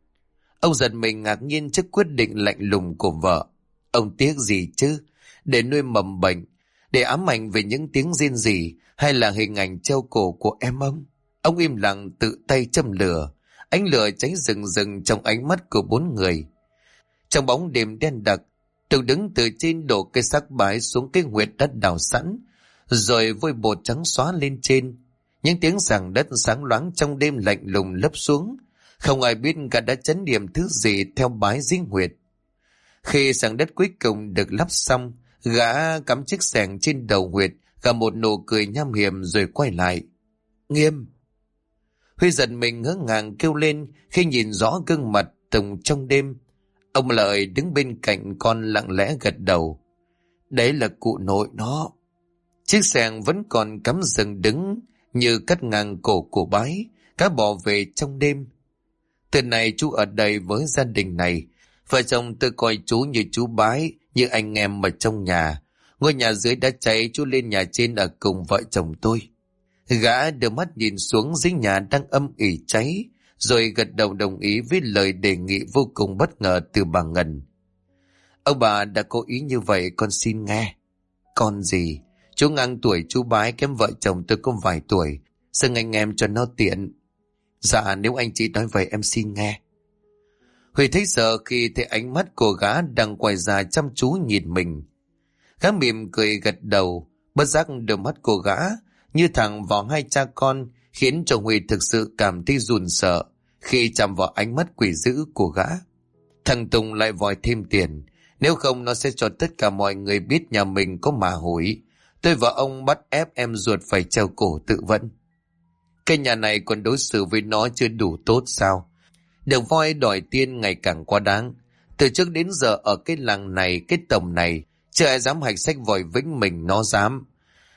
Ông giật mình ngạc nhiên trước quyết định lạnh lùng của vợ. Ông tiếc gì chứ? Để nuôi mầm bệnh, để ám ảnh về những tiếng rên rỉ, hay là hình ảnh treo cổ của em ông? Ông im lặng tự tay châm lửa. Ánh lửa cháy rừng rừng trong ánh mắt của 4 người. Trong bóng đêm đen đặc, Tùng đứng từ trên đổ cây xác Bái xuống cái huyệt đất đào sẵn, rồi vôi bột trắng xóa lên trên. Những tiếng giằng đất sáng loáng trong đêm lạnh lùng lấp xuống. Không ai biết gã đã chấn điểm thứ gì theo Bái dính huyệt. Khi giằng đất cuối cùng được lắp xong, gã cắm chiếc xẻng trên đầu huyệt, gã một nụ cười nham hiểm rồi quay lại. Nghiêm! Huy giật mình ngỡ ngàng kêu lên khi nhìn rõ gương mặt Tùng trong đêm. Ông Lợi đứng bên cạnh con lặng lẽ gật đầu. Đấy là cụ nội nó. Chiếc xẻng vẫn còn cắm rừng đứng như cắt ngang cổ của Bái, cá bỏ về trong đêm. Từ này chú ở đây với gia đình này. Vợ chồng tôi coi chú như chú Bái, như anh em ở trong nhà. Ngôi nhà dưới đã cháy, chú lên nhà trên ở cùng vợ chồng tôi. Gã đưa mắt nhìn xuống dưới nhà đang âm ỉ cháy, rồi gật đầu đồng ý với lời đề nghị vô cùng bất ngờ từ bà Ngân. Ông bà đã cố ý như vậy, con xin nghe. Con gì? Chú ngang tuổi chú Bái, kém vợ chồng tôi có vài tuổi, xưng anh em cho nó tiện. Dạ nếu anh chị nói vậy em xin nghe. Huy thấy sợ khi thấy ánh mắt của gã đang quay ra chăm chú nhìn mình. Gã mỉm cười gật đầu, bất giác đôi mắt của gã như thẳng vào hai cha con, khiến cho Huy thực sự cảm thấy run sợ khi chạm vào ánh mắt quỷ dữ của gã. Thằng Tùng lại vòi thêm tiền, nếu không nó sẽ cho tất cả mọi người biết nhà mình có mà hủi. Tôi và ông bắt ép em ruột phải treo cổ tự vẫn. Cái nhà này còn đối xử với nó chưa đủ tốt sao? Được voi đòi tiên ngày càng quá đáng. Từ trước đến giờ ở cái làng này, cái tổng này, chưa ai dám hạch sách vòi vĩnh mình, nó dám.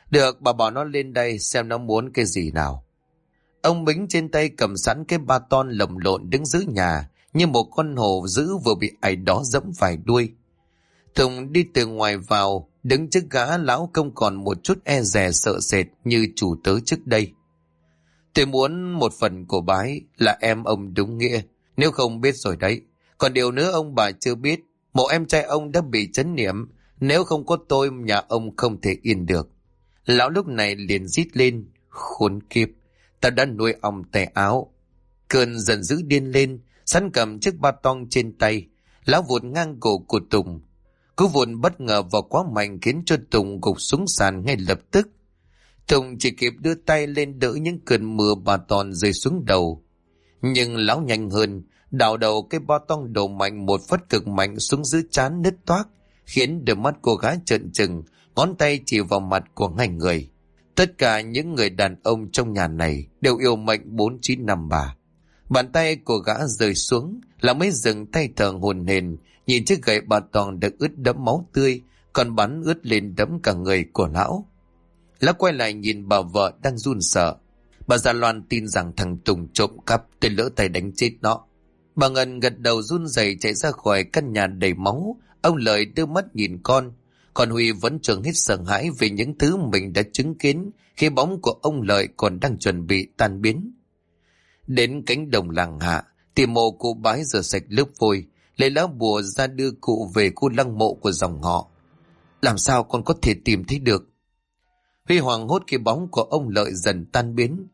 Được, bà bảo nó lên đây xem nó muốn cái gì nào. Ông Bính trên tay cầm sẵn cái ba ton lồng lộn đứng giữa nhà, như một con hổ dữ vừa bị ai đó giẫm phải đuôi. Tùng đi từ ngoài vào, đứng trước gã lão không còn một chút e dè sợ sệt như chủ tớ trước đây. Tôi muốn một phần của bái là em ông đúng nghĩa, nếu không biết rồi đấy. Còn điều nữa ông bà chưa biết, mộ em trai ông đã bị trấn niệm, nếu không có tôi nhà ông không thể yên được. Lão lúc này liền rít lên, khốn kiếp, tao đã nuôi ong tay áo. Cơn giận dữ điên lên, sẵn cầm chiếc ba tong trên tay, lão vụt ngang cổ của Tùng. Cú vụt bất ngờ và quá mạnh khiến cho Tùng gục xuống sàn ngay lập tức. Tùng chỉ kịp đưa tay lên đỡ những cơn mưa ba ton rơi xuống đầu. Nhưng lão nhanh hơn, đảo đầu cái ba tong đổ mạnh một phát cực mạnh xuống dưới trán nứt toác, khiến đôi mắt cô gái trợn trừng, ngón tay chỉ vào mặt của hai người. Tất cả những người đàn ông trong nhà này đều yêu mệnh 4953. Bàn tay của gã rơi xuống, là mới dừng tay thở hổn hển, nhìn chiếc gậy ba tong đã ướt đẫm máu tươi, còn bắn ướt lên đẫm cả người của lão. Lão quay lại nhìn bà vợ đang run sợ. Bà Gia Loan tin rằng thằng Tùng trộm cắp, tôi lỡ tay đánh chết nó. Bà Ngân gật đầu run rẩy chạy ra khỏi căn nhà đầy máu. Ông Lợi đưa mắt nhìn con, còn Huy vẫn chưa hết sợ hãi về những thứ mình đã chứng kiến khi bóng của ông Lợi còn đang chuẩn bị tan biến. Đến cánh đồng làng hạ, tìm mộ cụ bái rửa sạch lớp vôi, lấy lá bùa ra đưa cụ về khu lăng mộ của dòng họ. Làm sao con có thể tìm thấy được? Huy hoảng hốt khi bóng của ông Lợi dần tan biến.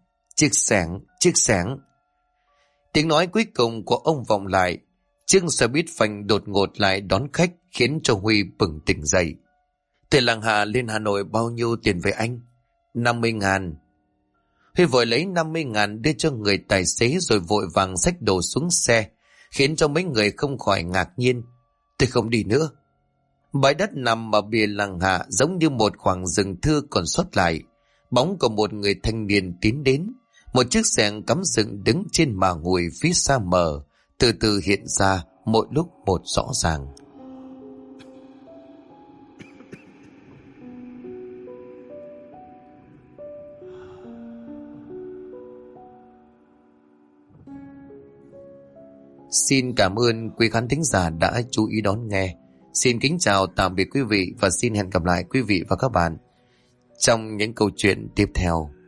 Chiếc xẻng. Tiếng nói cuối cùng của ông vọng lại. Chiếc xe buýt phanh đột ngột lại đón khách, khiến cho Huy bừng tỉnh dậy. Từ làng Hạ lên Hà Nội bao nhiêu tiền về anh? 50.000. Huy vội lấy 50.000 đưa cho người tài xế rồi vội vàng xách đồ xuống xe, khiến cho mấy người không khỏi ngạc nhiên. Tôi không đi nữa. Bãi đất nằm ở bìa làng Hạ giống như một khoảng rừng thưa còn sót lại. Bóng của một người thanh niên tiến đến. Một chiếc xẻng cắm dựng đứng trên mà ngùi phía xa mờ, từ từ hiện ra mỗi lúc một rõ ràng. Xin cảm ơn quý khán thính giả đã chú ý đón nghe. Xin kính chào tạm biệt quý vị và xin hẹn gặp lại quý vị và các bạn trong những câu chuyện tiếp theo.